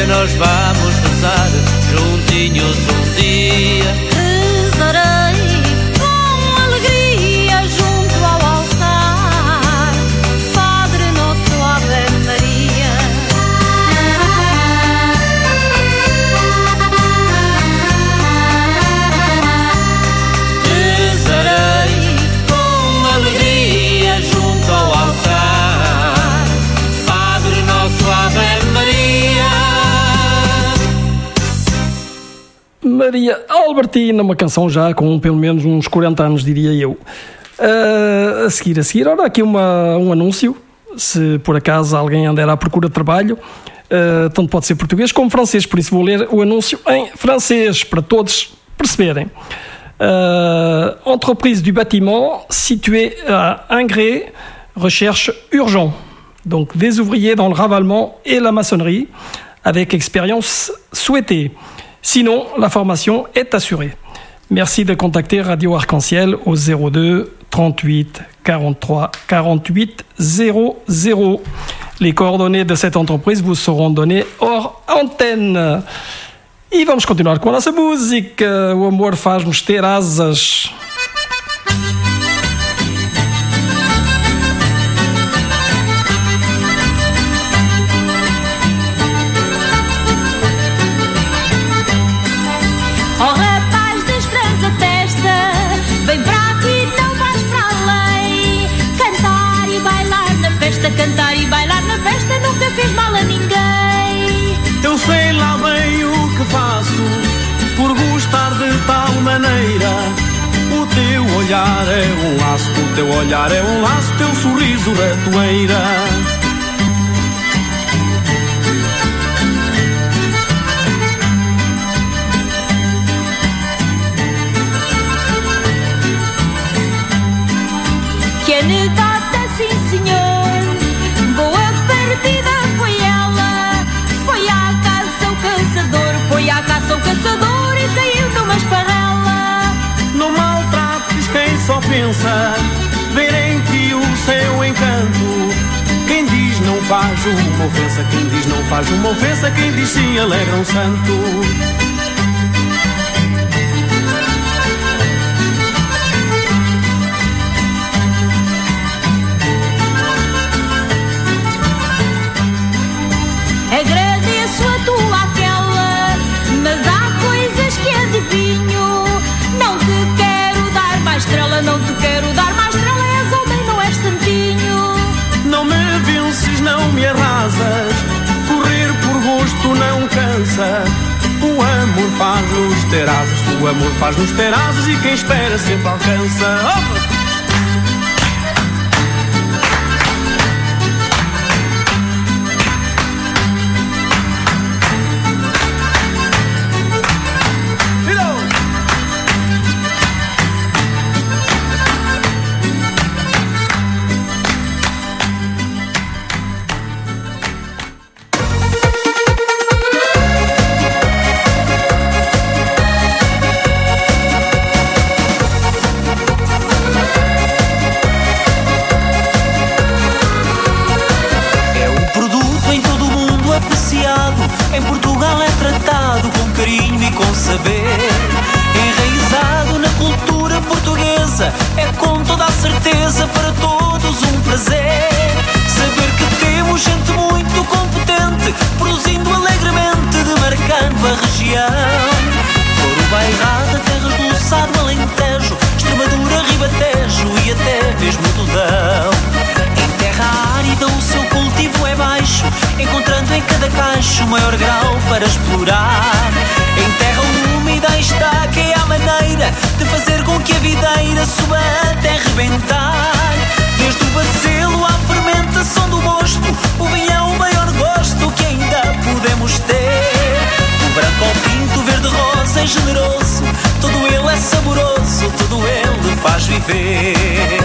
nós vamos rezar juntinhos um dia. Rezarei com alegria junto ao altar, Padre Nosso Ave Maria. Rezarei com alegria junto ao altar, Padre Nosso Ave Maria. Maria Albertina, uma canção já com pelo menos uns quarenta anos, diria eu. Uh, a seguir, a seguir, ora, aqui uma, um anúncio. Se por acaso alguém andar à procura de trabalho, uh, tanto pode ser português como francês, por isso vou ler o anúncio em francês, para todos perceberem. Uh, entreprise du bâtiment située à Ingré, recherche urgent. Donc des ouvriers dans le ravalement et la maçonnerie, avec expérience souhaitée. Sinon, la formation est assurée. Merci de contacter Radio Arc-en-Ciel au zéro deux trente-huit quarante-trois quarante-huit zéro zéro. Les coordonnées de cette entreprise vous seront données hors antenne. E vamos continuar com a nossa música. O amor faz-nos ter asas. Oh rapaz, despreza a testa, vem para aqui, não vais para além. Cantar e bailar na festa, cantar e bailar na festa nunca fez mal a ninguém. Eu sei lá bem o que faço por gostar de tal maneira. O teu olhar é um laço, o teu olhar é um laço, teu sorriso ratoeira. Que anedota, sim senhor, boa partida foi ela. Foi à caça o caçador, foi à caça o caçador e caiu numa esparrela. Não maltrates quem só pensa ver em ti o seu encanto. Quem diz não faz uma ofensa, quem diz não faz uma ofensa, quem diz sim alegra um santo. Agradeço a tua aquela, mas há coisas que adivinho. Não te quero dar mais estrela, não te quero dar mais estrela. És homem, não és santinho. Não me vences, não me arrasas, correr por gosto não cansa. O amor faz-nos ter asas, o amor faz-nos ter asas e quem espera sempre alcança. Opa! Em Portugal é tratado com carinho e com saber. Enraizado na cultura portuguesa, é com toda a certeza para todos um prazer. Saber que temos gente muito competente, produzindo alegremente, demarcando a região. Foro Bairrada, Terra do Sado, Alentejo, Extremadura, Ribatejo e até mesmo Tudão. Em terra árida o seu cultivo é baixo, encontrando em cada cacho o maior grau para explorar. Em terra úmida está que é a maneira de fazer com que a videira suba até rebentar. Desde o bacilo à fermentação do mosto, o vinho é o maior gosto que ainda podemos ter. O branco ao pinto, verde, rosa é generoso, todo ele é saboroso, todo ele faz viver.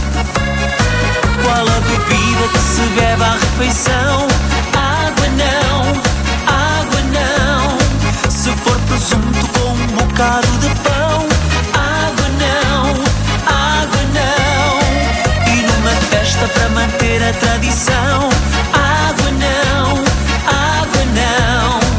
Qual a bebida que se bebe à refeição? Água não, água não. Se for presunto com um bocado de pão, água não, água não. E numa festa para manter a tradição, água não, água não.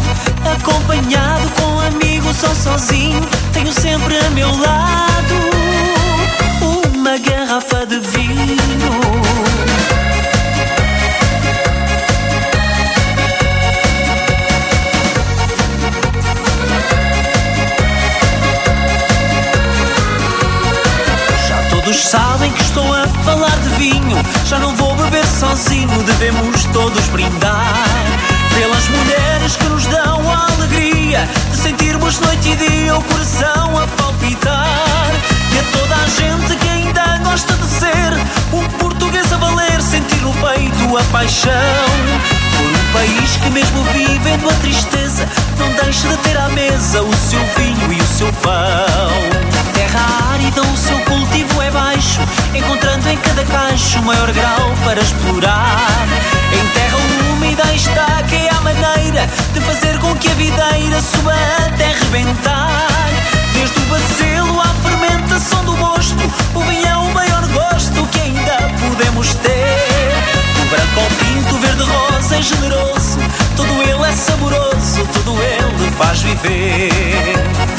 devemos todos brindar pelas mulheres que nos dão a alegria de sentirmos noite e dia o coração a palpitar. E a toda a gente que ainda gosta de ser um português a valer, sentir no peito a paixão por um país que mesmo vivendo a tristeza não deixa de ter à mesa o seu vinho e o seu pão. Terra árida, o seu cultivo é baixo, encontrando em cada cacho o maior grau para explorar. Em terra úmida está que é a maneira de fazer com que a videira suba até rebentar. Desde o bacilo à fermentação do mosto, o vinho é o maior gosto que ainda podemos ter. Do branco ao pinto, verde, rosa é generoso, todo ele é saboroso, todo ele faz viver.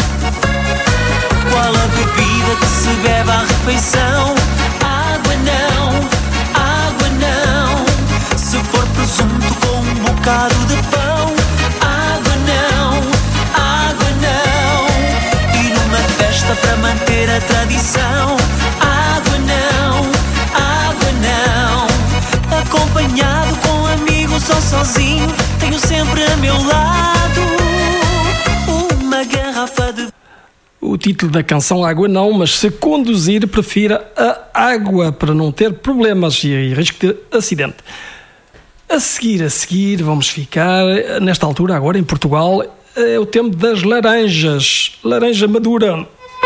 Qual a bebida que se bebe à refeição? Água não, água não. Se for presunto com um bocado de pão, água não, água não. E numa festa para manter a tradição, água não, água não. Acompanhado com amigos ou sozinho, tenho sempre a meu lado uma garrafa de... O título da canção Água Não, mas se conduzir, prefira a água para não ter problemas e risco de acidente. A seguir, a seguir, vamos ficar, nesta altura, agora em Portugal, é o tempo das laranjas. Laranja madura.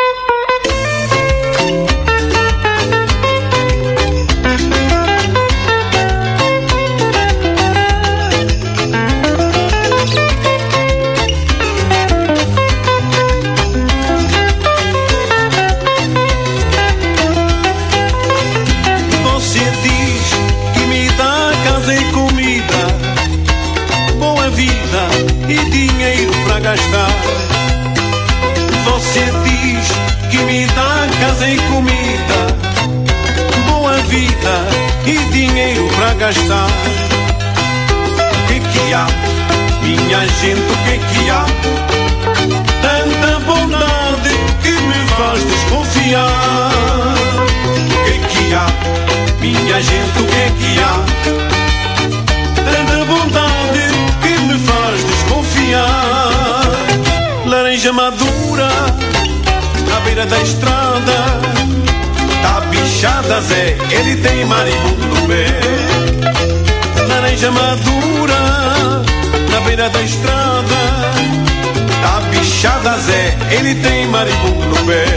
Você diz que me dá casa e comida, boa vida e dinheiro pra gastar. O que que há, minha gente, o que que há? Tanta bondade que me faz desconfiar. O que que há, minha gente, o que que há? Tanta bondade que me faz desconfiar. Laranja madura, na beira da estrada, tá bichada Zé, ele tem maribundo no pé. Laranja madura, na beira da estrada, tá bichada Zé, ele tem maribundo no pé.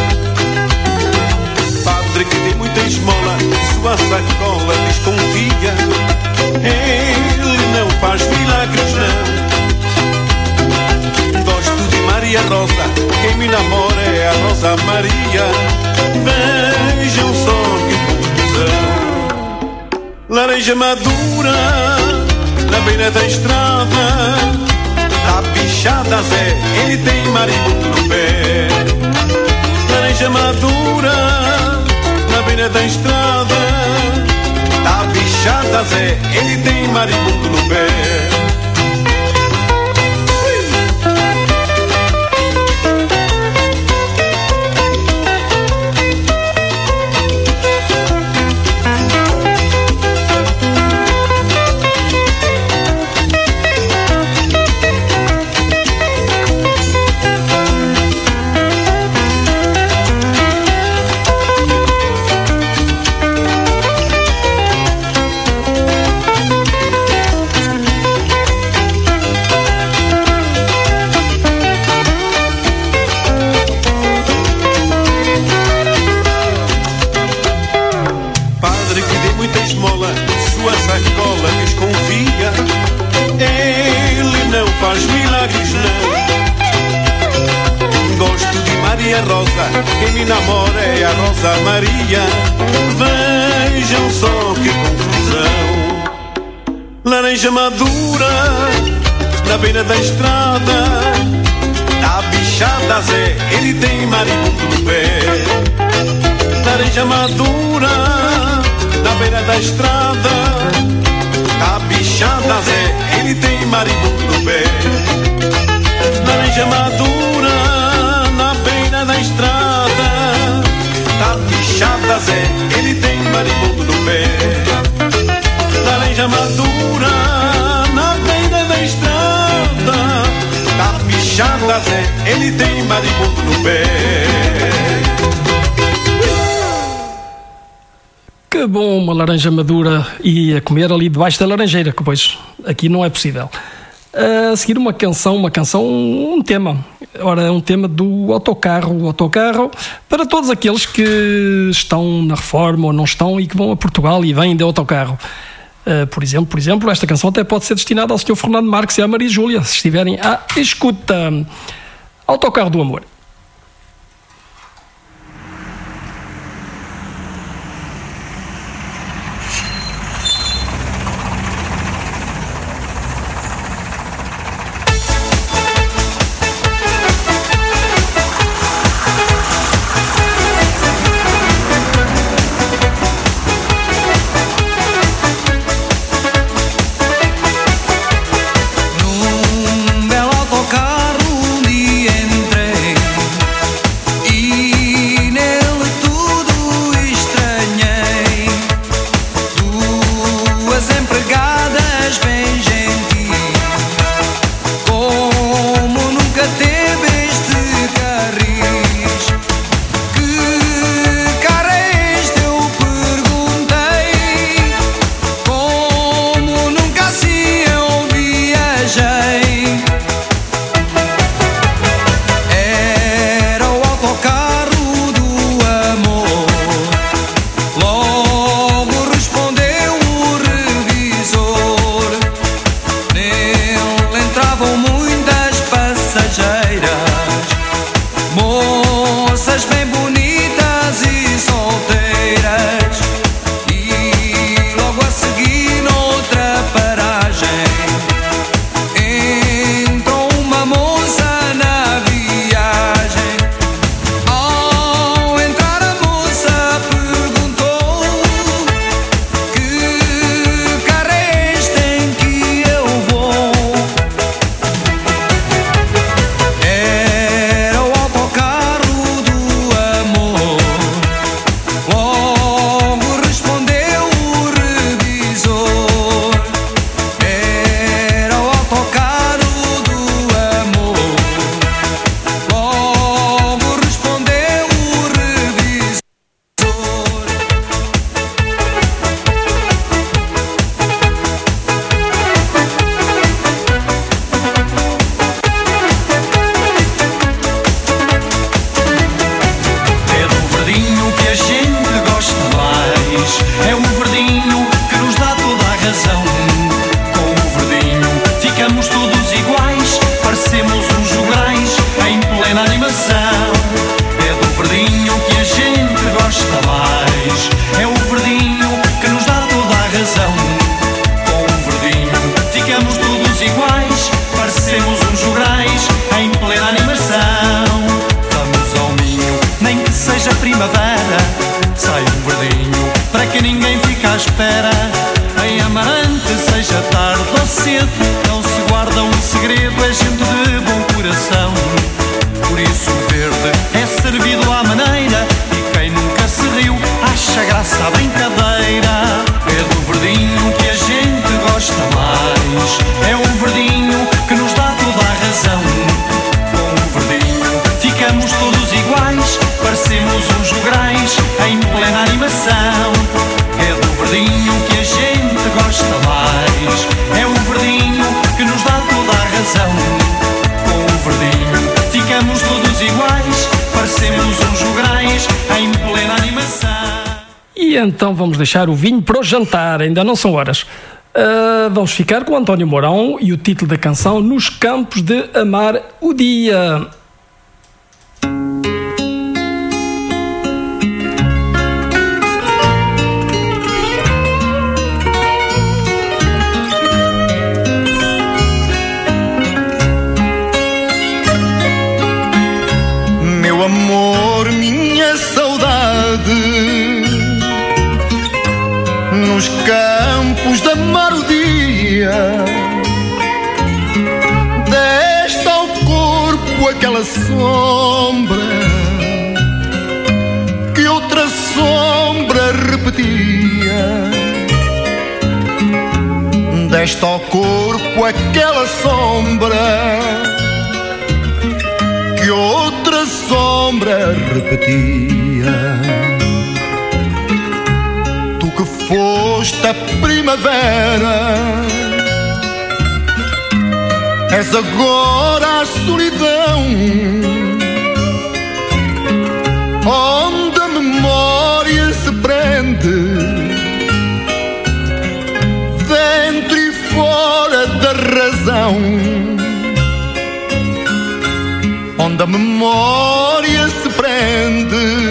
Padre que tem muita esmola, sua sacola desconfia, ele não faz milagres não. Gosto de Maria Rosa, quem me namora é a Rosa Maria. Vejam só que confusão. Laranja madura, na beira da estrada, tá bichada Zé, ele tem maribundo no pé. Laranja madura, na beira da estrada, tá bichada Zé, ele tem maribundo no pé. Rosa, quem me namora é a Rosa Maria. Vejam só que confusão. Laranja madura, na beira da estrada, tá bichada Zé, ele tem maribundo no pé. Laranja madura, na beira da estrada, tá bichada Zé, ele tem maribundo no pé. Laranja madura, na beira da estrada, tá bichada Zé, ele tem maribundo no pé. Laranja casé, ele tem maribondo no pé. Que bom, uma laranja madura e a comer ali debaixo da laranjeira, que pois aqui não é possível. A seguir uma canção, uma canção, um tema. Ora, é um tema do autocarro, o autocarro para todos aqueles que estão na reforma ou não estão e que vão a Portugal e vêm de autocarro. Uh, por exemplo, por exemplo, esta canção até pode ser destinada ao senhor Fernando Marques e à Maria Júlia, se estiverem à escuta. Autocarro do Amor. Então vamos deixar o vinho para o jantar, ainda não são horas. Uh, vamos ficar com o António Mourão e o título da canção Nos Campos de Amar o Dia. Meu amor, minha saudade, nos campos de amar o dia, deste ao corpo aquela sombra que outra sombra repetia, deste ao corpo aquela sombra outra repetia. Tu que foste a primavera, és agora a solidão, onde a memória se prende, dentro e fora da razão, onde a memória se prende,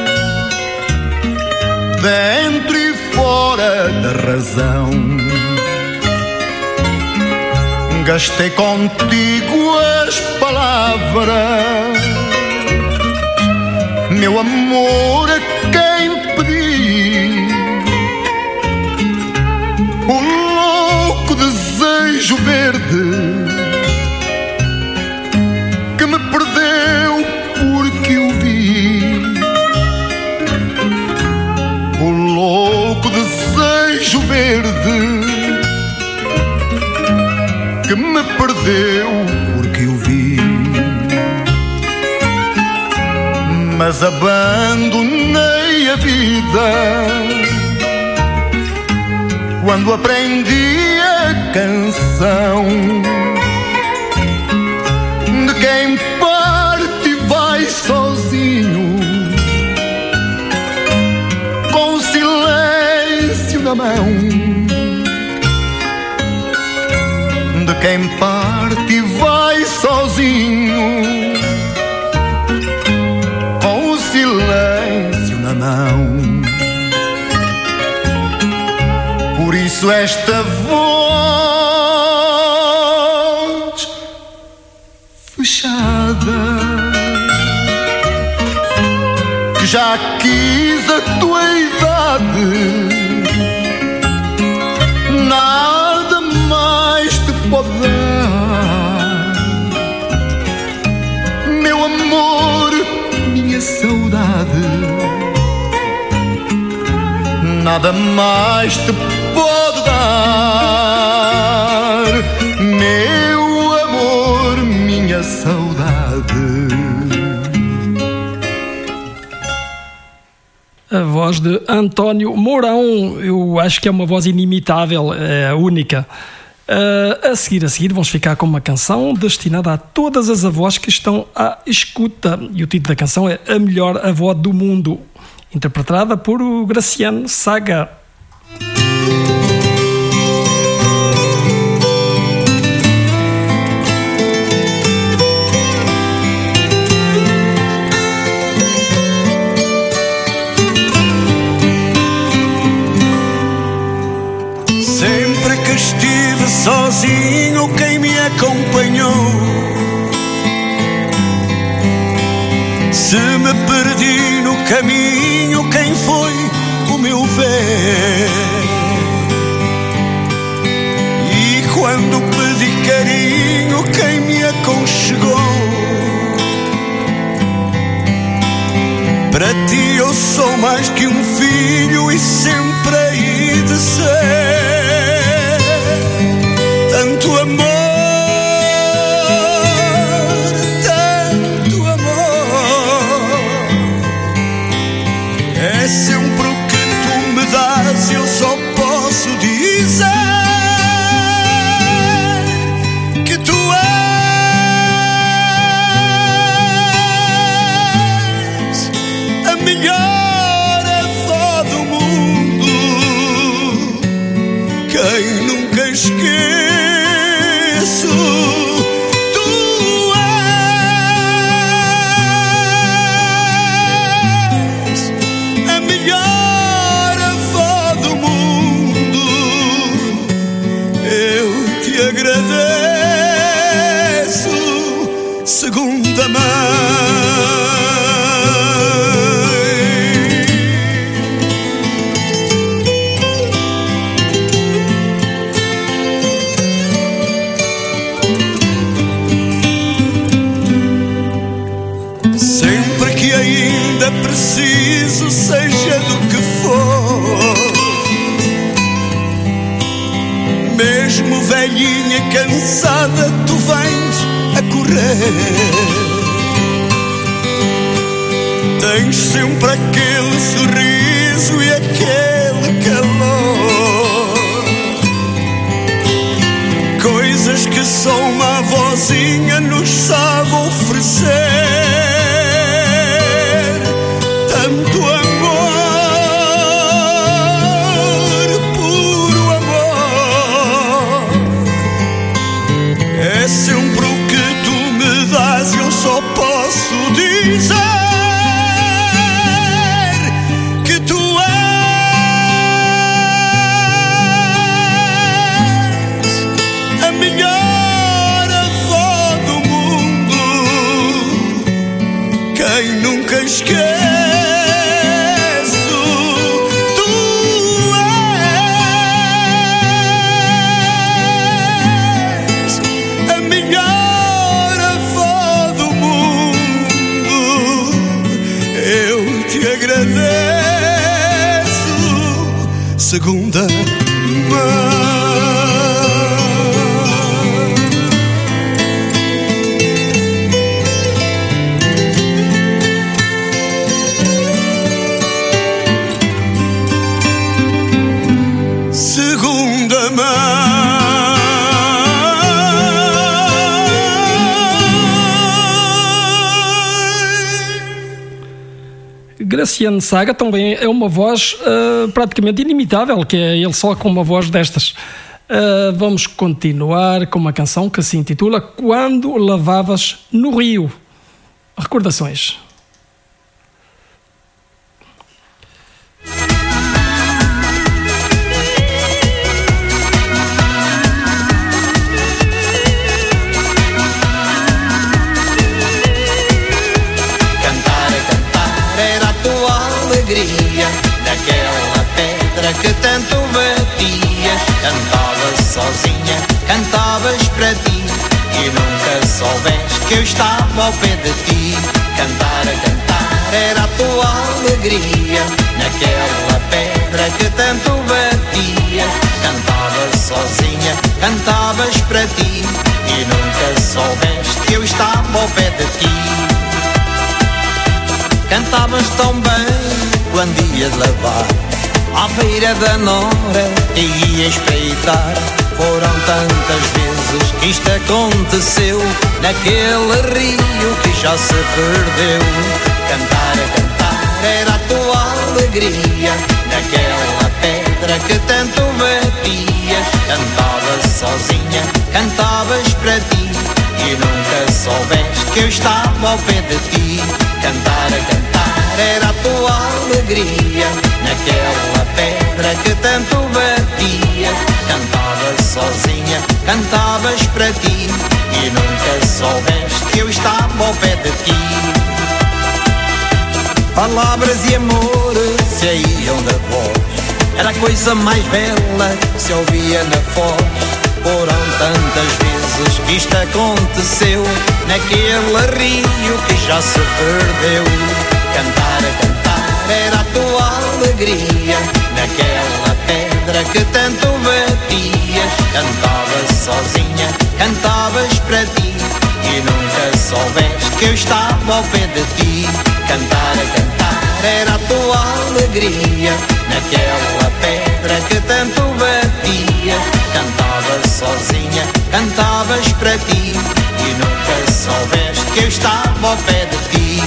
dentro e fora da razão. Gastei contigo as palavras, meu amor, a quem pedi, o louco desejo verde que me perdeu porque o vi, o louco desejo verde que me perdeu porque o vi. Mas abandonei a vida quando aprendi a canção de quem parte e vai sozinho, com o silêncio na mão, de quem parte e vai sozinho, com o silêncio na mão. Por isso esta voz fechada, que já quis a tua idade, nada mais te pode dar, meu amor, minha saudade, nada mais te pode dar, meu amor, minha saudade. A voz de António Mourão, eu acho que é uma voz inimitável, é única. Uh, a seguir, a seguir, vamos ficar com uma canção destinada a todas as avós que estão à escuta. E o título da canção é A Melhor Avó do Mundo, interpretada por o Graciano Saga. Sempre que estive sozinho, quem me acompanhou? Se me perdi no caminho, quem foi o meu ver? E quando pedi carinho, quem me aconchegou? Para ti eu sou mais que um filho e sempre hei de ser. Tanto amor, tanto amor, é sempre o que tu me dás, eu só posso dizer que tu és a melhor avó do mundo. Quem nunca esquece, agradeço, segunda mãe. Sempre que ainda preciso, seja do que for, mesmo velhinha cansada, tu vens a correr. tens sempre aquele sorriso e aquele calor, coisas que só uma vozinha nos sabe oferecer. Tanto amor, puro amor, é sempre o que tu me dás. Eu só posso dizer que tu és a melhor avó do mundo. Quem nunca esquece, tu és a melhor avó do mundo. Eu te agradeço, segunda mãe. Segunda Graciano Saga também é uma voz uh, praticamente inimitável, que é ele só com uma voz destas. Uh, vamos continuar com uma canção que se intitula Quando Lavavas no Rio. Recordações. Naquela pedra que tanto batias, cantavas sozinha, cantavas para ti, e nunca soubeste que eu estava ao pé de ti. Cantar a cantar era a tua alegria. Naquela pedra que tanto batias, cantavas sozinha, cantavas para ti, e nunca soubeste que eu estava ao pé de ti. Cantavas tão bem quando ias lavar à beira da Nora e ias espreitar. Foram tantas vezes que isto aconteceu naquele rio que já se perdeu. Cantar a cantar era a tua alegria. Naquela pedra que tanto batias, cantavas sozinha, cantavas para ti, e nunca soubeste que eu estava ao pé de ti. Cantar a cantar era a tua alegria. Naquela pedra que tanto batias, cantavas sozinha, cantavas para ti, e nunca soubeste que eu estava ao pé de ti. Palavras e amor saíam da voz, era a coisa mais bela que se ouvia na voz. Foram tantas vezes que isto aconteceu naquele rio que já se perdeu. Cantar a cantar era a tua alegria. Naquela pedra que tanto batias, cantavas sozinha, cantavas para ti, e nunca soubeste que eu estava ao pé de ti. Cantar a cantar era a tua alegria. Naquela pedra que tanto batias, cantavas sozinha, cantavas para ti, e nunca soubeste que eu estava ao pé de ti.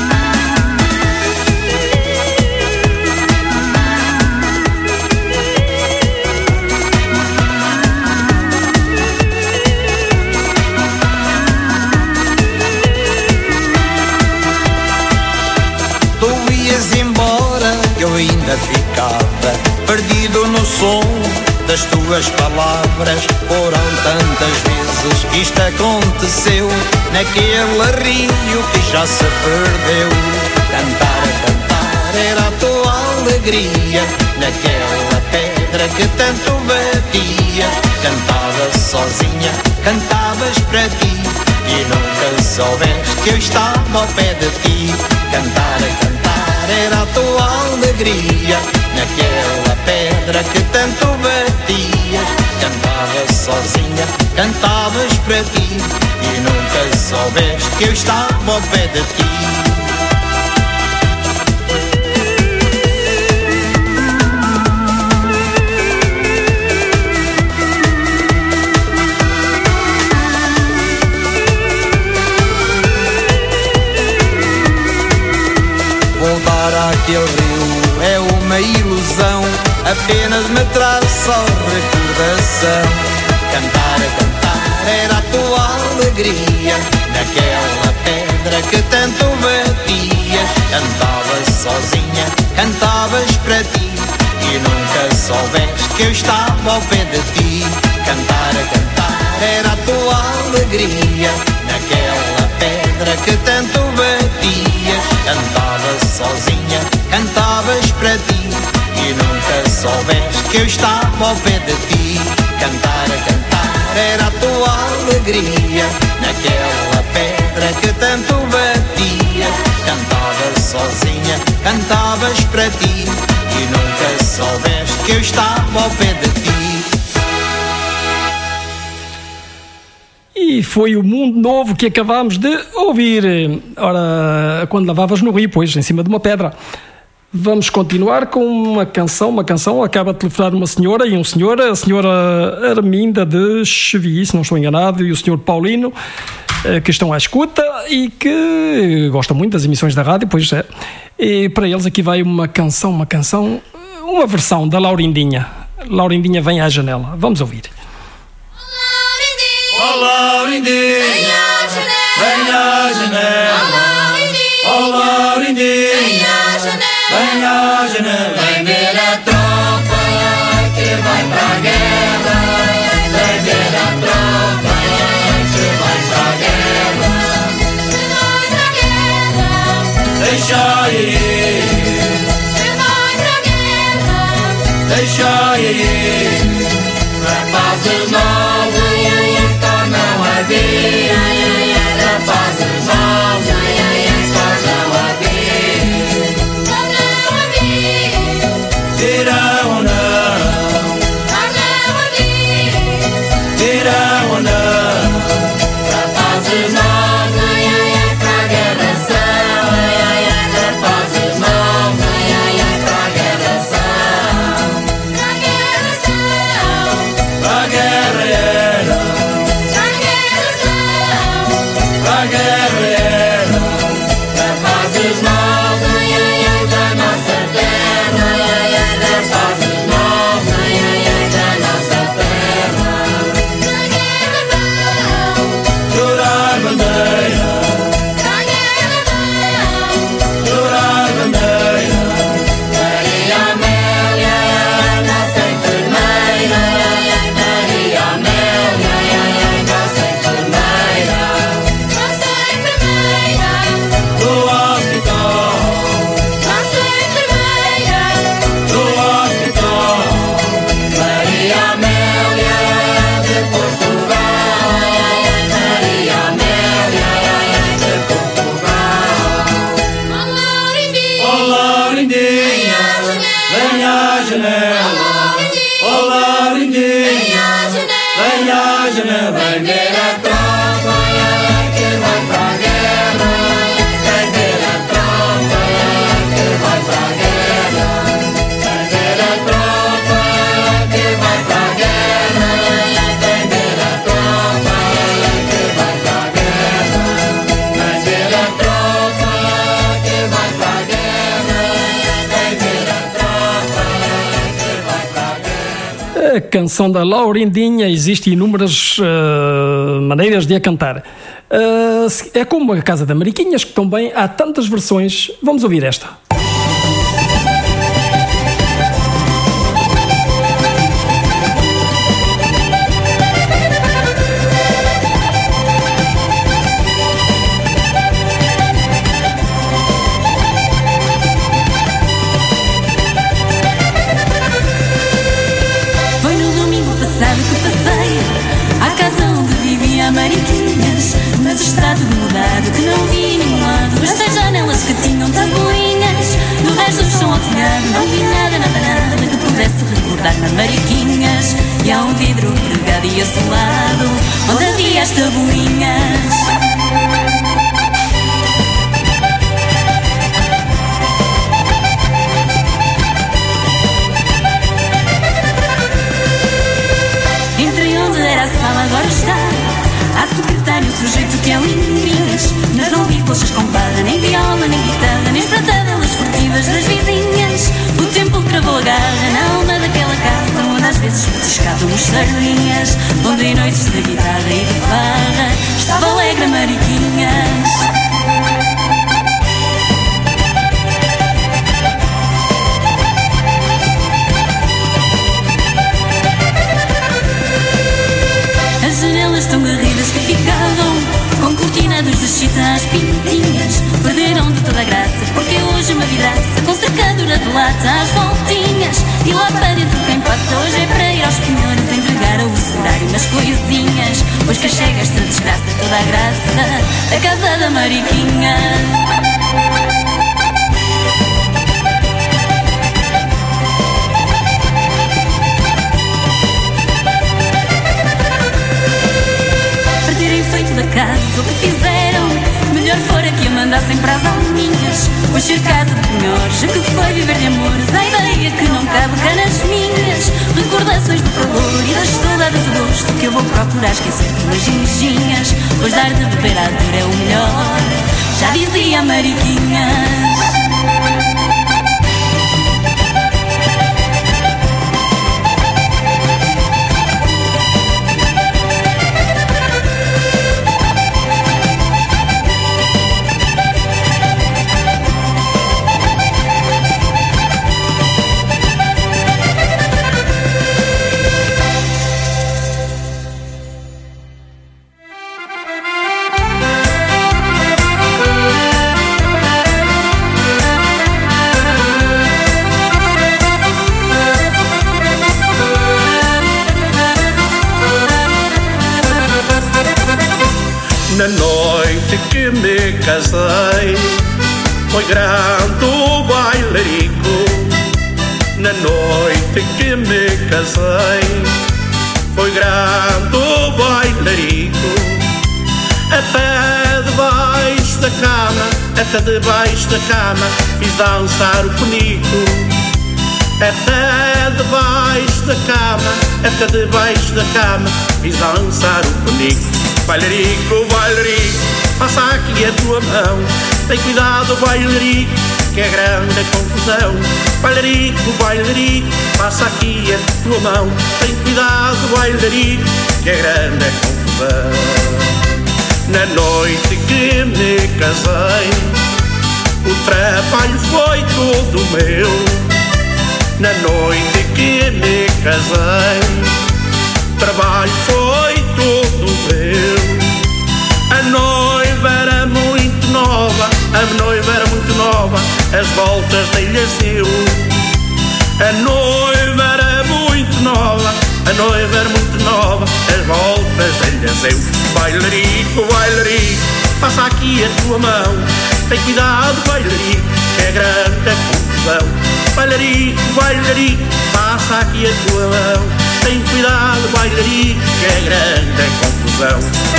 Tu ias embora, eu ainda ficava perdido no som das tuas palavras. Foram tantas vezes que isto aconteceu naquele rio que já se perdeu. Cantar a cantar era a tua alegria. Naquela pedra que tanto batias, cantavas sozinha, cantavas para ti, e nunca soubeste que eu estava ao pé de ti. Cantar a cantar era a tua alegria. Naquela pedra que tanto batias, cantavas sozinha, cantavas para ti, e nunca soubeste que eu estava ao pé de ti. aquele rio é uma ilusão, apenas me traz só recordação. Cantar, cantar era a tua alegria, naquela pedra que tanto batias. Cantavas sozinha, cantavas para ti, e nunca soubeste que eu estava ao pé de ti. Cantar, cantar era a tua alegria, naquela pedra que tanto batias. Cantavas sozinha, cantavas para ti, e nunca soubeste que eu estava ao pé de ti. Cantar, cantar era a tua alegria, naquela pedra que tanto batias. Cantavas sozinha, cantavas para ti, e nunca soubeste que eu estava ao pé de ti. E foi o Mundo Novo que acabámos de ouvir. Ora, quando lavavas no rio, pois, em cima de uma pedra. Vamos continuar com uma canção, uma canção, acaba de telefonar uma senhora e um senhor, a senhora Arminda de Chevi, se não estou enganado, e o senhor Paulino, que estão à escuta e que gostam muito das emissões da rádio, pois é. E para eles aqui vai uma canção, uma canção, uma versão da Laurindinha. Laurindinha vem à janela. Vamos ouvir. Oh, Laurindinha, vem à janela. Oh, Laurindinha, vem à janela. Vem ver a tropa que vai para a guerra. Vem ver a tropa que vai para a guerra. Que vai para a guerra. Deixa ir. Que vai para a guerra. Deixa ir. Rapazes novos tornam a vir. Rapazes novos tornam a vir. Tornam a vir. Dirão ou não? Tornam a vir. Dirão ou não? Rapazes novos para a guerra são. Rapazes novos para a guerra são. Para a guerra são. Para a guerra eram. Para a guerra eram. Rapazes novos da nossa terra. Rapazes novos da nossa terra. Para a guerra vão. Jurar bandeira. Para a guerra vão. Jurar bandeira. Maria Amélia, nossa enfermeira. Maria Amélia, nossa enfermeira. Nossa enfermeira do hospital. Nossa enfermeira do hospital. Maria Amélia de Portugal. Maria Amélia de Portugal. Oh, Laurindinha, oh, Laurindinha, vem à janela. Oh, Laurindinha, vem à janela. Vem ver a tropa que vai para a guerra. Vem ver a tropa que vai para a guerra. Vem ver a tropa que vai para a guerra. Vem ver a tropa que vai para a guerra. Vem ver a tropa que vai para a guerra. Vem ver a tropa que vai para a guerra. A canção da Laurindinha, existem inúmeras uh, maneiras de a cantar. Uh, é como a Casa da Mariquinhas, que também há tantas versões. Vamos ouvir esta. Foi no domingo passado que passei à casa onde vivia a Mariquinhas, mas está tudo mudado, que não vi nenhum lado. Estas janelas que tinham tabuinhas, do resto do chão ao telhado, não vi nada, nada, nada que pudesse recordar-me a Mariquinhas. E há um vidro pregado e assolado, onde havia as tabuinhas. Agora está a secretário, o sujeito que é limpinhas. Mas não vi colchas com barra, nem viola, nem guitarra, nem pratadelas furtivas das vizinhas. festa às pintinhas perderam de toda a graça, porque hoje uma vidraça com cercadura de lata às voltinhas. E lá para dentro quem passa hoje é para ir aos penhores entregar ao usurário umas coisinhas, pois que chega esta desgraça toda a graça da casa da Mariquinha. Feito da casa, o que fizeram? Melhor fora que a mandassem para as alminhas, pois ser casa de penhores, o que foi viver de amores, a ideia que não cabe cá nas minhas. Recordações do calor e das saudades do gosto, que eu vou procurar esquecer com umas ginginhas, pois dar de beber à dor é o melhor, já dizia a Mariquinhas. Na noite que me casei, foi grande o bailarico. Na noite que me casei, foi grande o bailarico. Até debaixo da cama, até debaixo da cama, fiz dançar o penico. Até debaixo da cama, até debaixo da cama, fiz dançar o penico. Bailarico, bailarico, passa aqui a tua mão. Tem cuidado, bailarico, que é grande a confusão. Bailarico, bailarico, passa aqui a tua mão. Tem cuidado, bailarico, que é grande a confusão. Na noite que me casei, o trabalho foi todo meu. Na noite que me casei, o trabalho foi todo meu. A noiva era muito nova, a noiva era muito nova, as voltas dei-lhes eu. A noiva era muito nova, a noiva era muito nova, as voltas dei-lhes eu. Bailarico, bailarico, passa aqui a tua mão. Tem cuidado, bailarico, que é grande a confusão. Bailarico, bailarico, passa aqui a tua mão. Tem cuidado, bailarico, que é grande a confusão.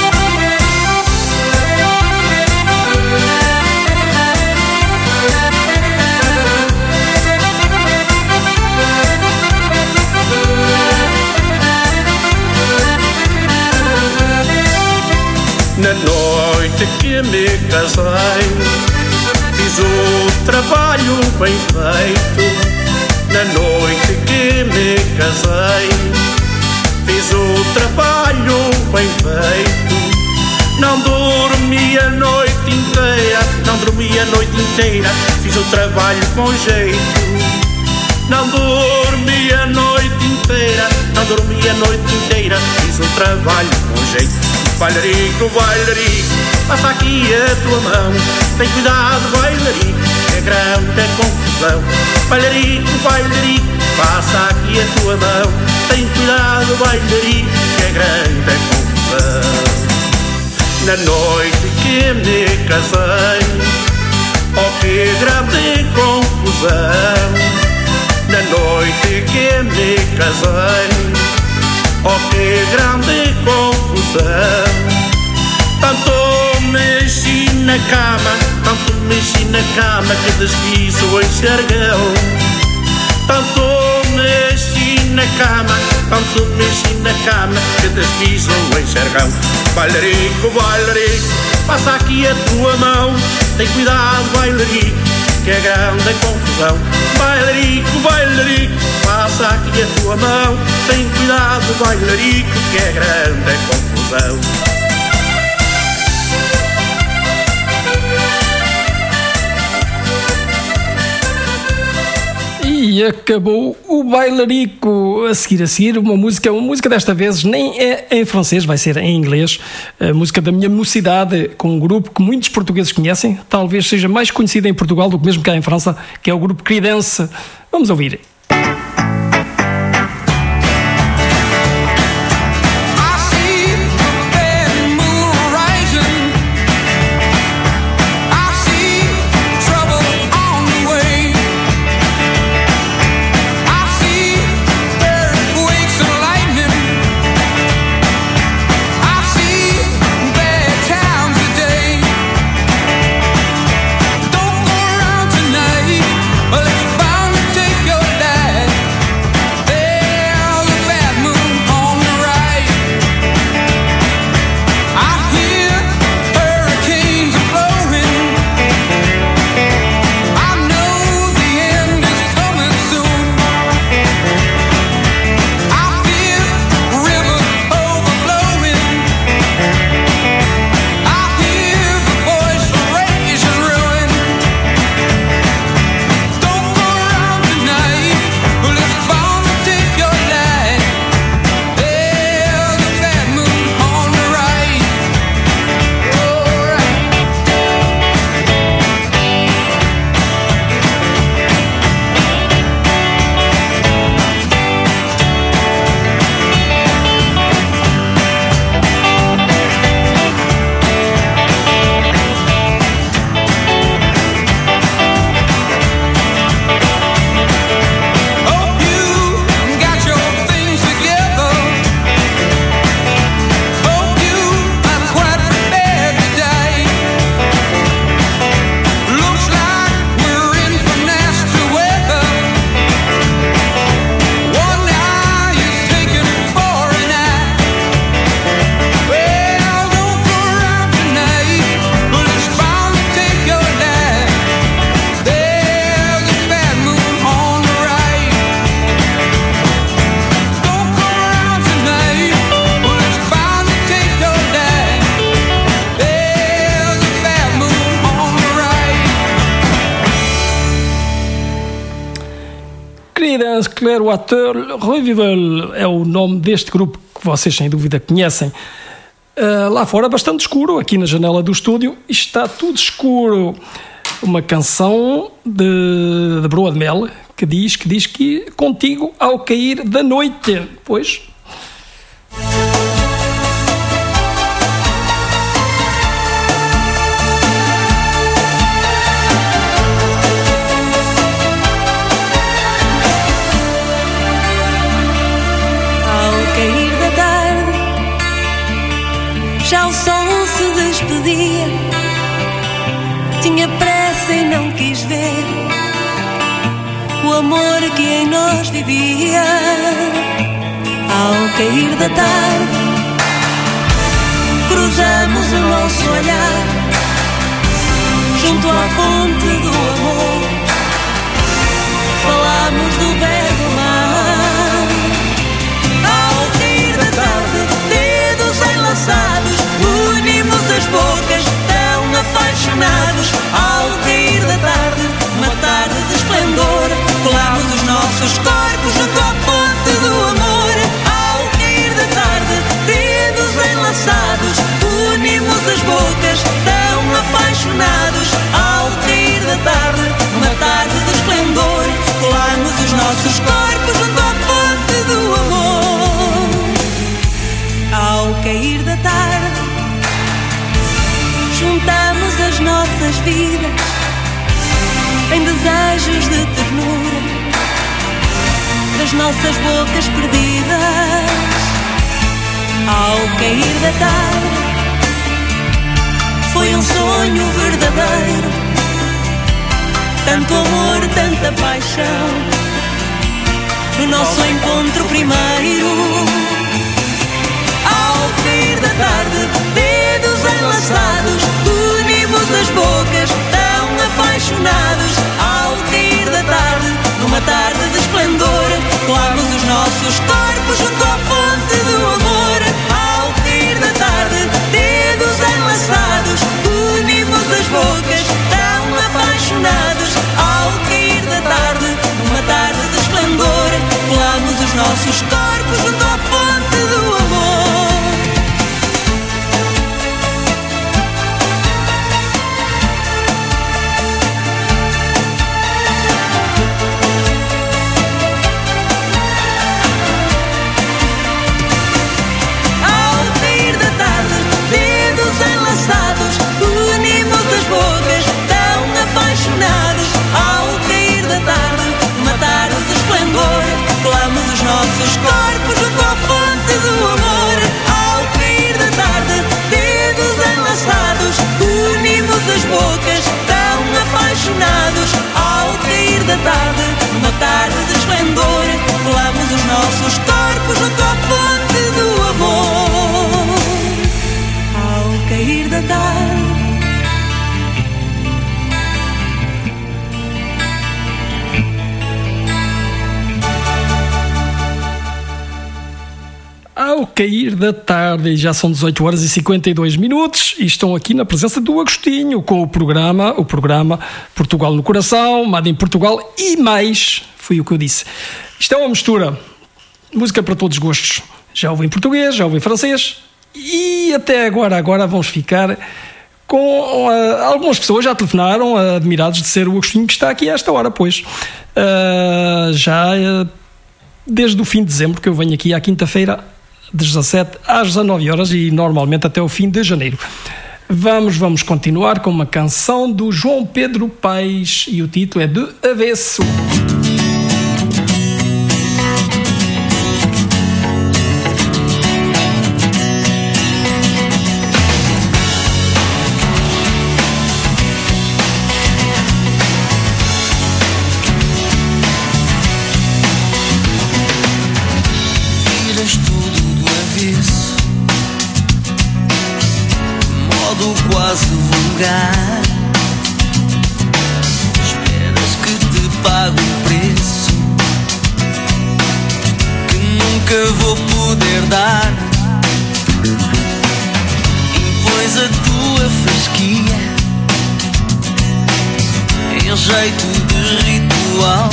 Na noite que me casei, fiz o trabalho bem feito. Na noite que me casei, fiz o trabalho bem feito. Não dormi a noite inteira, não dormi a noite inteira, fiz o trabalho com jeito. Não dormi a noite inteira, não dormi a noite inteira, fiz o trabalho com jeito. Bailarico, bailarico, passa aqui a tua mão. Tem cuidado, bailarico, que é grande a confusão. Bailarico, bailarico, passa aqui a tua mão. Tem cuidado, bailarico, que é grande a confusão. Na noite que me casei, oh que grande confusão. Na noite que me casei, oh que grande confusão. Tanto mexi na cama, tanto mexi na cama, que desfiz o enxergão. Tanto mexi na cama, tanto mexi na cama, que desfiz o enxergão. Bailarico, bailarico, passa aqui a tua mão. Tem cuidado, bailarico, que é grande a confusão. Bailarico, bailarico, passa aqui a tua mão. Tem cuidado, bailarico, que é grande a confusão. E acabou o bailarico. A seguir, a seguir, uma música, uma música desta vez nem é em francês, vai ser em inglês. A música da minha mocidade, com um grupo que muitos portugueses conhecem, talvez seja mais conhecido em Portugal do que mesmo cá em França, que é o grupo Creedence. Vamos ouvir. Clearwater Revival é o nome deste grupo que vocês sem dúvida conhecem. Uh, lá fora bastante escuro, aqui na janela do estúdio está tudo escuro. Uma canção de, de Broa de Mel que diz que diz que contigo ao cair da noite. Pois... Já o sol se despedia, tinha pressa e não quis ver o amor que em nós vivia. Ao cair da tarde, cruzamos o nosso olhar junto à fonte do amor, falamos do verbo mar. Ao cair da tarde, dedos enlaçados, unimos as bocas, tão apaixonados. Ao cair da tarde, uma tarde de esplendor, colamos os nossos corpos junto à fonte do amor. Ao cair da tarde, dedos enlaçados, unimos as bocas, tão apaixonados. Ao cair da tarde, uma tarde de esplendor, colamos os nossos corpos junto à fonte do amor. Ao cair da tarde, juntamos as nossas vidas em desejos de ternura das nossas bocas perdidas. Ao cair da tarde, foi um sonho verdadeiro, tanto amor, tanta paixão, no nosso encontro primeiro. Ao cair da tarde, dedos enlaçados, unimos as bocas, tão apaixonados. Ao cair da tarde, numa tarde de esplendor, colamos os nossos corpos junto à fonte do amor. Ao cair da tarde, dedos enlaçados, unimos as bocas, tão apaixonados. Ao cair da tarde, numa tarde de da tarde. Ao cair da tarde, já são dezoito horas e cinquenta e dois minutos, e estão aqui na presença do Agostinho com o programa, o programa Portugal no Coração, Made em Portugal e mais, foi o que eu disse. Isto é uma mistura, música para todos os gostos. Já ouvi em português, já ouvi em francês, e até agora, agora vamos ficar com uh, algumas pessoas já telefonaram, uh, admirados de ser o Agostinho que está aqui a esta hora, pois uh, já uh, desde o fim de dezembro que eu venho aqui à quinta-feira, dezassete às dezanove horas e normalmente até o fim de janeiro. Vamos, vamos continuar com uma canção do João Pedro Paes e o título é De Avesso. Quase vulgar. Esperas que te pague um preço que nunca vou poder dar. Impões a tua fasquia em jeito de ritual.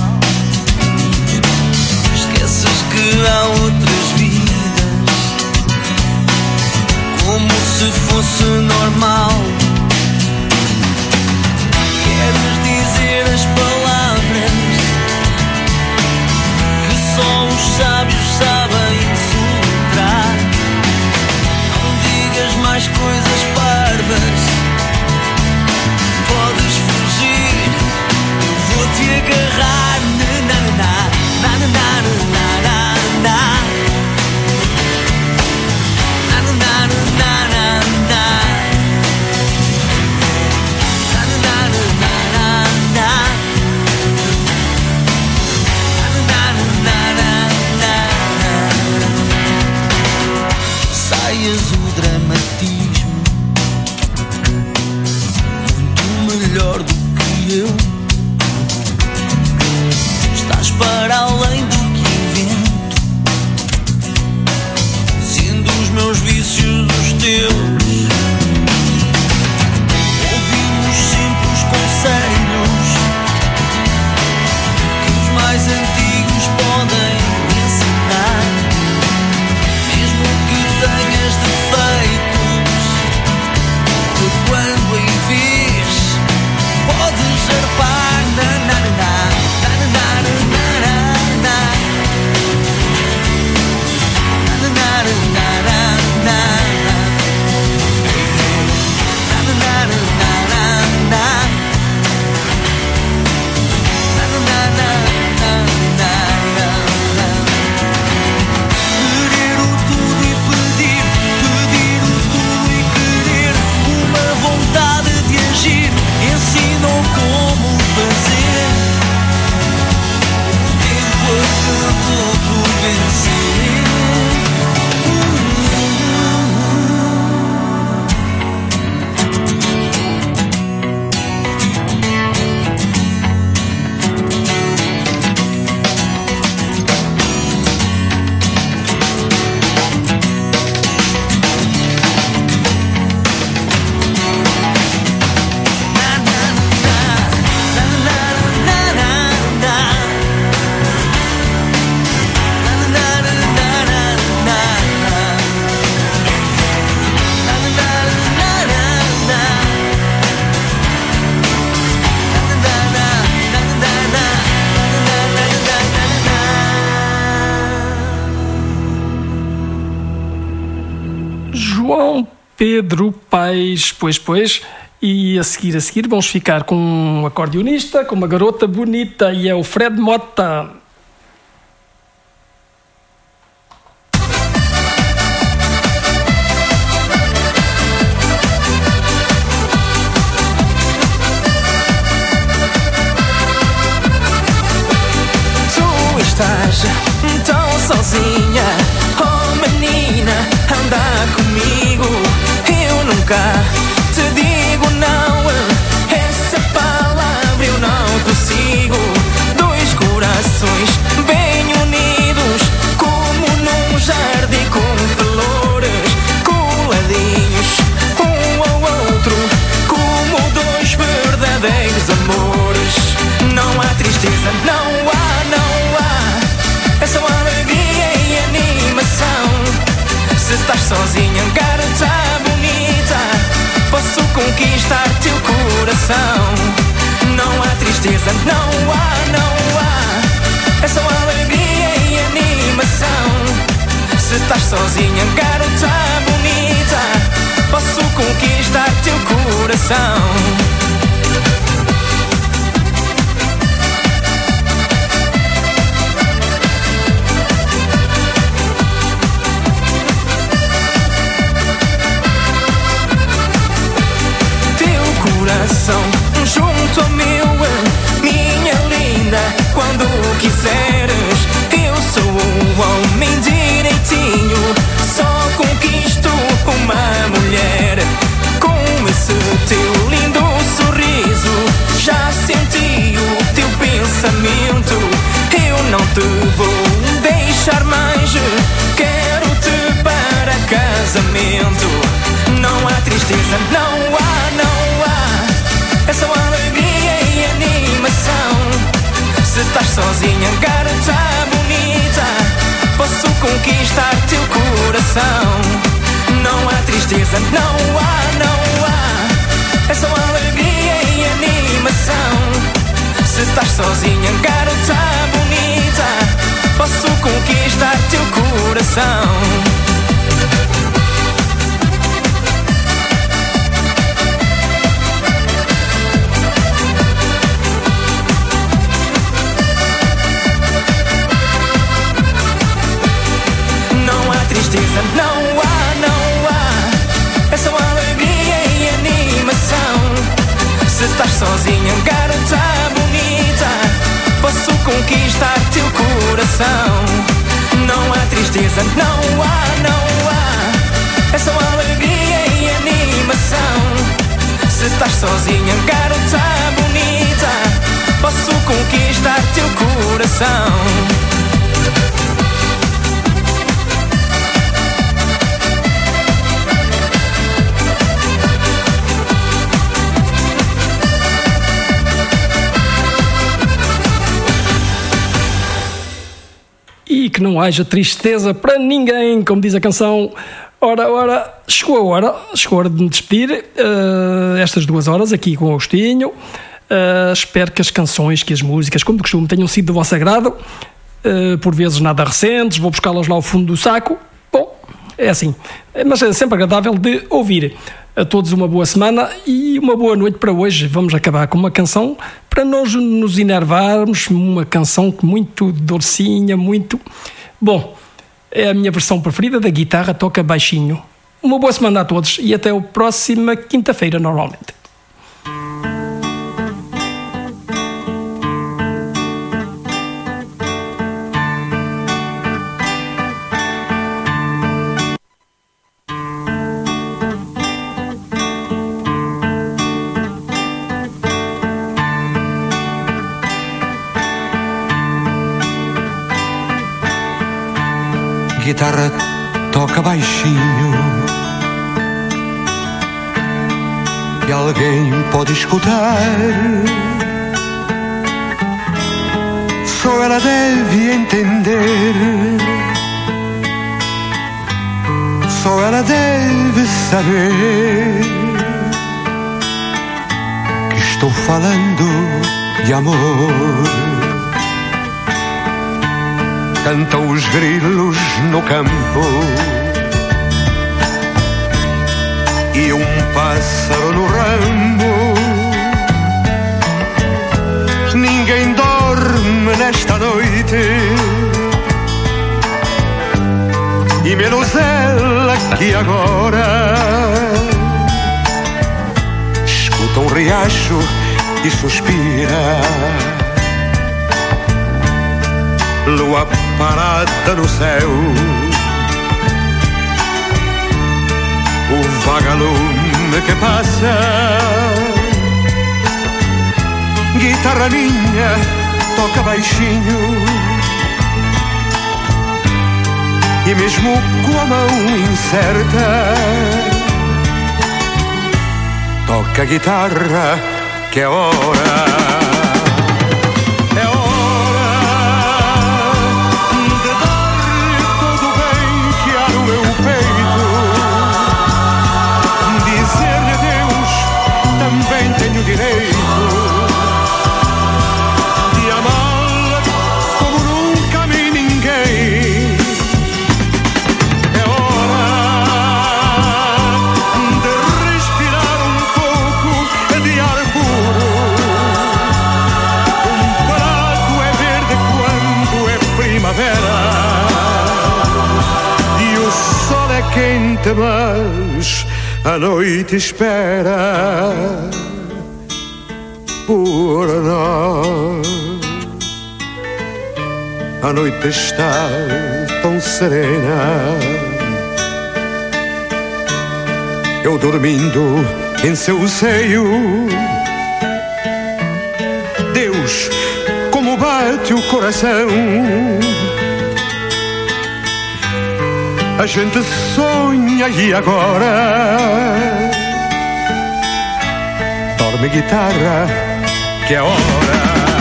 Esqueces que há outras vidas, como se fosse normal. Queres dizer as palavras que só os sábios sabem soletrar. Não digas mais coisas parvas, podes fugir, eu vou te agarrar. Na na na na na na na na. Saias o dramatismo muito melhor do que eu. Estás para além do que invento, sendo os meus vícios os teus. Ouvimos sempre os conselhos que os mais antigos podem ensinar. Mesmo que tenhas defeitos, que quando em vês podes arpar. Na na na na na na na na na na na na na. Querer o tudo e pedir, pedir o tudo e querer, uma vontade de agir, ensinam como fazer. O tempo acabou por vencer. João Pedro Paes, pois, pois, e a seguir, a seguir vamos ficar com um acordeonista, com uma garota bonita, e é o Fred Mota. Tu estás tão sozinha, oh menina, anda comigo. Eu nunca consigo. Dois corações bem unidos, como num jardim com flores, coladinhos um ao outro, como dois verdadeiros amores. Não há tristeza, não há, não há, é só alegria e animação. Se estás sozinha, garota bonita, posso conquistar teu coração. Não há tristeza, não há, não há, é só alegria e animação. Se estás sozinha, garota bonita, posso conquistar teu coração. Coração junto ao meu, minha linda, quando quiseres. Eu sou um homem direitinho, só conquisto uma mulher. Com esse teu lindo sorriso, já senti o teu pensamento. Eu não te vou deixar mais, quero-te para casamento. Não há tristeza, não há, não há, é só alegria e animação. Se estás sozinha, garota bonita, posso conquistar teu coração. Não há tristeza, não há, não há, é só alegria e animação. Se estás sozinha, garota bonita, posso conquistar teu coração. Tristeza, não há, não há, é só alegria e animação. Se estás sozinha, garota bonita, posso conquistar teu coração. Não há tristeza, não há, não há, é só alegria e animação. Se estás sozinha, garota bonita, posso conquistar teu coração. E que não haja tristeza para ninguém, como diz a canção. Ora, ora, chegou a hora, chegou a hora de me despedir, uh, estas duas horas aqui com o Agostinho. Uh, espero que as canções, que as músicas, como de costume, tenham sido do vosso agrado. Uh, por vezes nada recentes, vou buscá-las lá ao fundo do saco. Bom, é assim, mas é sempre agradável de ouvir. A todos uma boa semana e uma boa noite para hoje. Vamos acabar com uma canção para nós nos enervarmos, uma canção muito docinha, muito... Bom, é a minha versão preferida da guitarra, toca baixinho. Uma boa semana a todos e até a próxima quinta-feira, normalmente. Guitarra toca baixinho e alguém pode escutar. Só ela deve entender, só ela deve saber que estou falando de amor. Cantam os grilos no campo e um pássaro no ramo. Ninguém dorme nesta noite e menos ela que agora escuta um riacho e suspira. Lua parada no céu, o vagalume que passa, guitarra campainha toca baixinho, e mesmo com a mão incerta toca a guitarra, que é hora. Também tenho direito de amá-la como nunca amei ninguém. É hora de respirar um pouco de ar puro. Um prato é verde quando é primavera e o sol é quente, mas a noite espera por nós. A noite está tão serena, eu dormindo em seu seio. Deus, como bate o coração. A gente sonha e agora dorme guitarra, que é hora.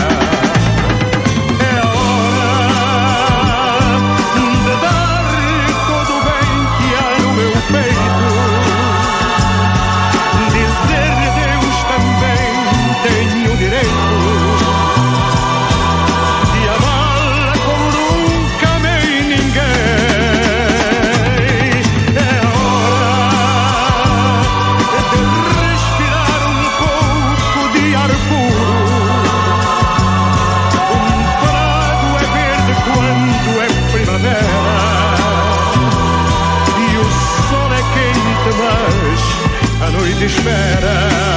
É hora de dar todo o bem que há no meu peito. Dizer-lhe Deus também tenho direito de amá-la como nunca amei ninguém. E o sol é quente, mas a noite espera.